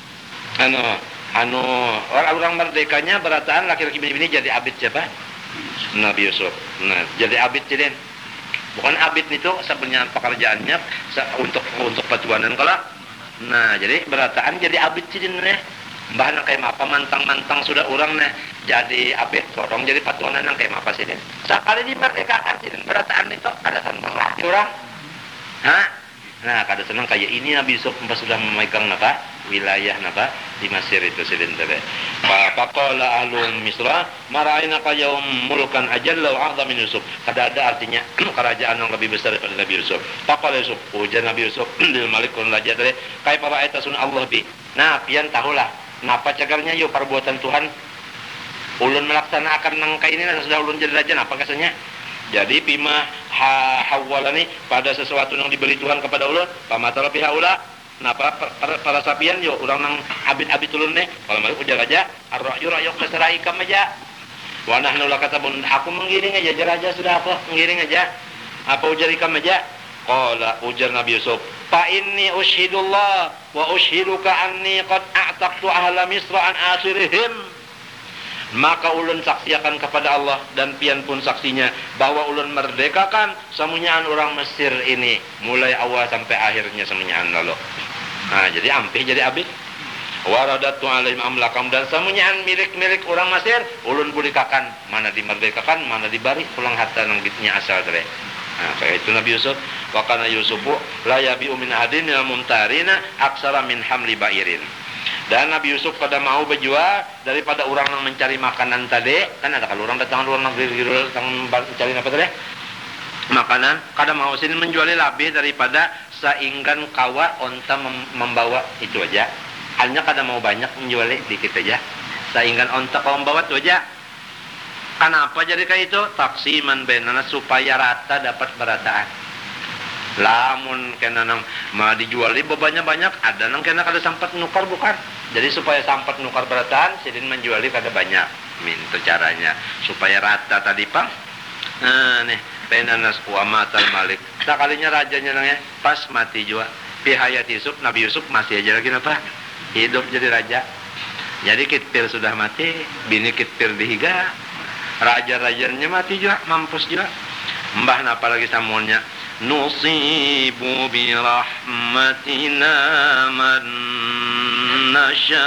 Orang merdekanya berataan laki-laki bini jadi abid siapa? Nabi Yusuf. Nah, jadi abid jadi bukan abid itu sebenarnya pekerjaannya untuk pacuanan kalau. Nah, jadi berataan jadi abid jadi nih. Mbah nang kayak apa mantang-mantang sudah orang nih jadi abid orang jadi patuanan nang kayak apa sih ini. Sekali dimerdekakan jadi berataan itu ada senang lagi orang. Hah? Nah, kada senang kayak ini Nabi Yusuf sudah memegang napa wilayah napa di Mesir itu sebentar. Faqala ahlum Misra mara'ina qayyum mulkan ajalla wa a'zam min Yusuf. Kada ada artinya kerajaan yang lebih besar daripada Nabi Yusuf. Faqala Yusuf, ujar Nabi Yusuf lil malikun raja tadi, kaifa ra'aita sun Allah bi. Nah, pian tahulah napa cagarnya yo perbuatan Tuhan. Ulun melaksanakan nangka ini sudah ulun jadi raja apa kasanya? Jadi pima hawalani pada sesuatu yang diberi Tuhan kepada ulun, pamatara pihaula. Nah, para sapian yo orang nang abid-abid ulun nih. Kalau mau ujar aja, ar-ra'yu ra'yu kasraika aja. Wa nahnu lakatabun, aku menggiring aja raja sudah aku menggiring aja. Apa ujar ikam aja? Qala ujar Nabi Yusuf, fa inni ushhidullah wa ushhiduka anni qad a'taqtu ahla Misra an akhirihim. Maka ulun saksiakan kepada Allah dan pian pun saksinya bahwa ulun merdekakan semuanyaan orang Mesir ini mulai awal sampai akhirnya semuanyaan lalu. Nah, jadi ampih jadi abid. Waradatu alaihim amlakam dan semuanyaan milik-milik orang Mesir ulun bulikakan, mana dimerdekakan, mana dibari pulang harta nang bitnya asal dari. Nah, kayak itu Nabi Yusuf. Wa kana Yusufu la yabi'u min ahadin minal mumtarina aksara min hamli ba'irin. Dan Nabi Yusuf pada mau berjual daripada orang yang mencari makanan tadi, kan ada kalau orang datang luar negeri datang mencari apa tadi? Makanan, kada mau sini menjualnya lebih daripada saingkan kawa onta membawa itu aja. Hanya kada mau banyak menjualnya dikit aja. Saingkan onta kau membawa itu aja. Kenapa jadi kayak itu? Taksiman benana supaya rata dapat berataan. Lamun kena nang ma dijual banyak ada nang kena kada sampat nukar bukan. Jadi supaya sampat nukar berataan sidin menjual kada banyak. Minta caranya supaya rata tadi Pak. Nah nih penanas uamatal malik. Sekalinya rajanya nangnya pas mati juga. Pihayat Yusuf, Nabi Yusuf masih aja lagi apa? Hidup jadi raja. Jadi Kitpir sudah mati, bini Kitpir dihiga. Raja-rajanya mati juga, mampus juga. Mbah napa lagi samonnya? Nusibu bi rahmatina man nasya.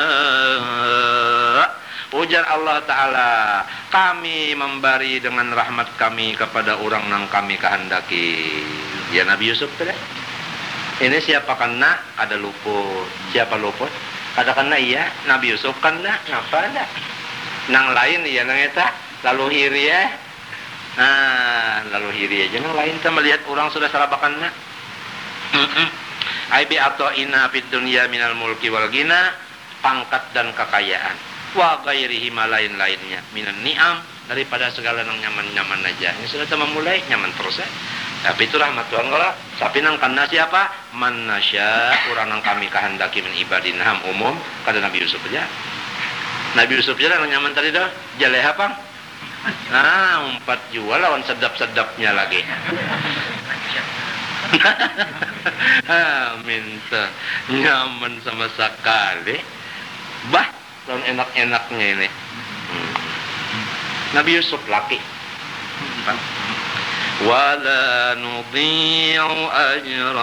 Ujar Allah Ta'ala, kami memberi dengan rahmat kami kepada orang yang kami kehendaki. Ya Nabi Yusuf tadi. Ini siapa kena ada luput. Siapa luput? Ada kena iya Nabi Yusuf kena ngapa ada? Nang lain iya nang eta lalu hiri ya. Nah, lalu hiri aja nang lain kita melihat orang sudah sarabakan na. Aibi atau ina fid dunya minal mulki wal gina, pangkat dan kekayaan. Wa ghairihi lain-lainnya minan ni'am, daripada segala yang nyaman-nyaman aja. Ini sudah memulai nyaman terus ya. Tapi itu rahmat Tuhan kalau tapi nang kana siapa? Man nasya, orang yang kami kehendaki min ibadinham umum kada Nabi Yusuf aja. Nabi Yusuf aja yang nyaman tadi dah. Jaleha pang. Nah, 4 jual lawan sedap-sedapnya lagi. Minta nyaman sama sekali. Bah, lawan enak-enaknya ini. Nabi Yusuf laki. ولا نضيع أجر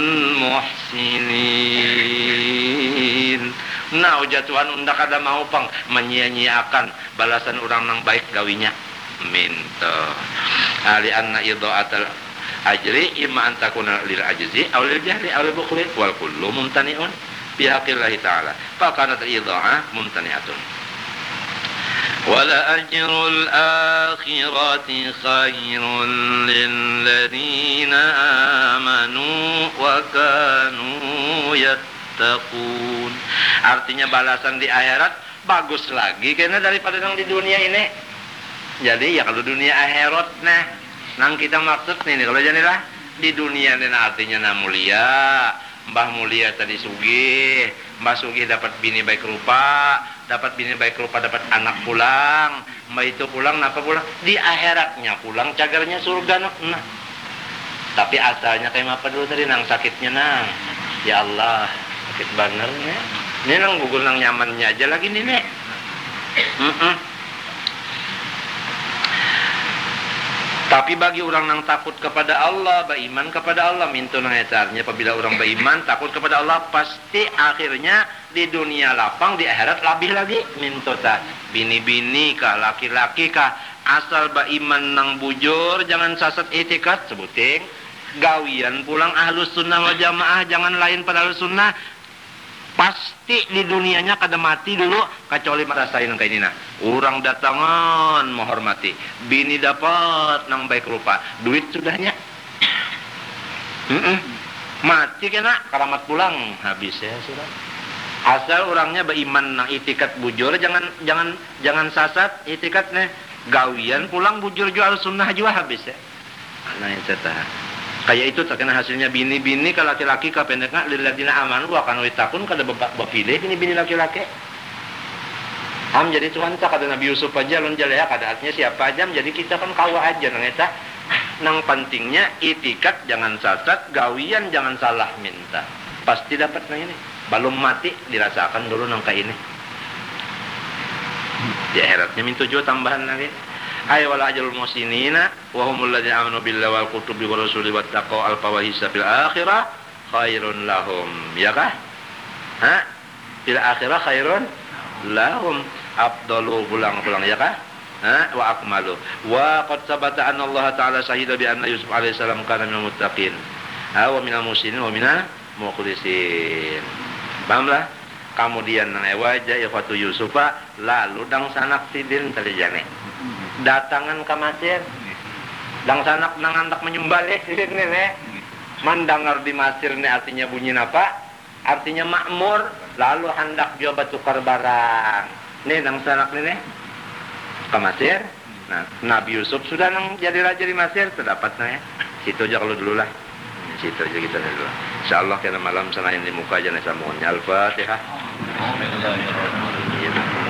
المحسنين. Nah, ujar Tuhan undak ada mau pang menyia-nyiakan balasan orang nang baik gawinya. Minta ali anna idha'atal ajri imma an takuna lil ajzi aw lil jahli aw lil bukhli wal kullu mumtani'un bi haqqillahi ta'ala fa kanat idha'ah mumtani'atun. وَلَأَجْرُ الْآخِرَةِ خَيْرٌ لِلَّذِينَ آمَنُوا وَكَانُوا يَتَّقُونَ. Artinya balasan di akhirat bagus lagi karena daripada yang di dunia ini. Jadi ya kalau dunia akhirat nang kita maksud nih kalau jadilah di dunia ini artinya mulia. Mbah mulia tadi sugih, Mbah sugih dapat bini baik rupa, dapat bini baik rupa, dapat anak pulang, Mbah itu pulang, napa pulang? Di akhiratnya pulang, cagarnya surga nah. Tapi asalnya kayak apa dulu tadi nang sakitnya nang, ya Allah sakit bener nih, ini nang gugul nang nyamannya aja lagi nih nek. Tapi bagi orang yang takut kepada Allah, beriman kepada Allah, mintu nang etarnya apabila orang beriman takut kepada Allah, pasti akhirnya di dunia lapang, di akhirat lebih lagi. Mintu ta bini-bini kah, laki-laki kah, asal beriman nang bujur, jangan sasat itikat sebuting. Gawian pulang ahlus sunnah wal jamaah, jangan lain pada ahlus sunnah. Pasti di dunianya kada mati dulu kecuali merasain kayak ini nah. Orang datangan menghormati, bini dapat nang baik rupa, duit sudahnya. Mati kena keramat pulang habis ya sudah. Asal orangnya beriman nang itikat bujur, jangan sasat itikatnya. Gawian pulang bujur jual sunnah juga habis ya. Nah yang cerita. Kayak itu terkena hasilnya bini-bini ke laki-laki ke pendeknya lilladzina amanu wa kanu yattaqun kada bapilih bini-bini laki-laki. Jadi Tuhan tak kada Nabi Yusuf aja lon jalaya kada artinya siapa aja jadi kita kan kawa aja nang eta. Nang pentingnya itikat jangan sasat, gawian jangan salah minta. Pasti dapat nang ini. Belum mati dirasakan dulu nang kayak ini. Di akhiratnya minta juga tambahan lagi. Ay wala ajrul muhsinina wa humul ladzina amanu billahi wal kutubi war rusuli wattaqau al fawahisa fil akhirah khairun lahum. Ya kah? Ha? Fil akhirah khairun lahum afdalu pulang ya kah? Ha? Wa akmalu. Wa qad sabata anna Allah ta'ala syahida bi anna Yusuf alaihi salam kana minal muttaqin. Wa minal muhsinin wa minal mukhlisin. Pahamlah? Kemudian nang wajah ikhwatu Yusufa lalu dang sanak sidin tadi jane. Datangan ke Mesir, dang sanak nang antak menyumbal nih, mandangar di Mesir nih artinya bunyi apa? Artinya makmur, lalu hendak juga tukar barang. Nih dang sanak nih ke Mesir. Nah, Nabi Yusuf sudah nang jadi raja di Mesir, terdapat ya. Situ aja kalau dulu lah. Situ aja kita dulu. Insyaallah kena malam sana yang di muka aja nih sambungannya Al-Fatihah.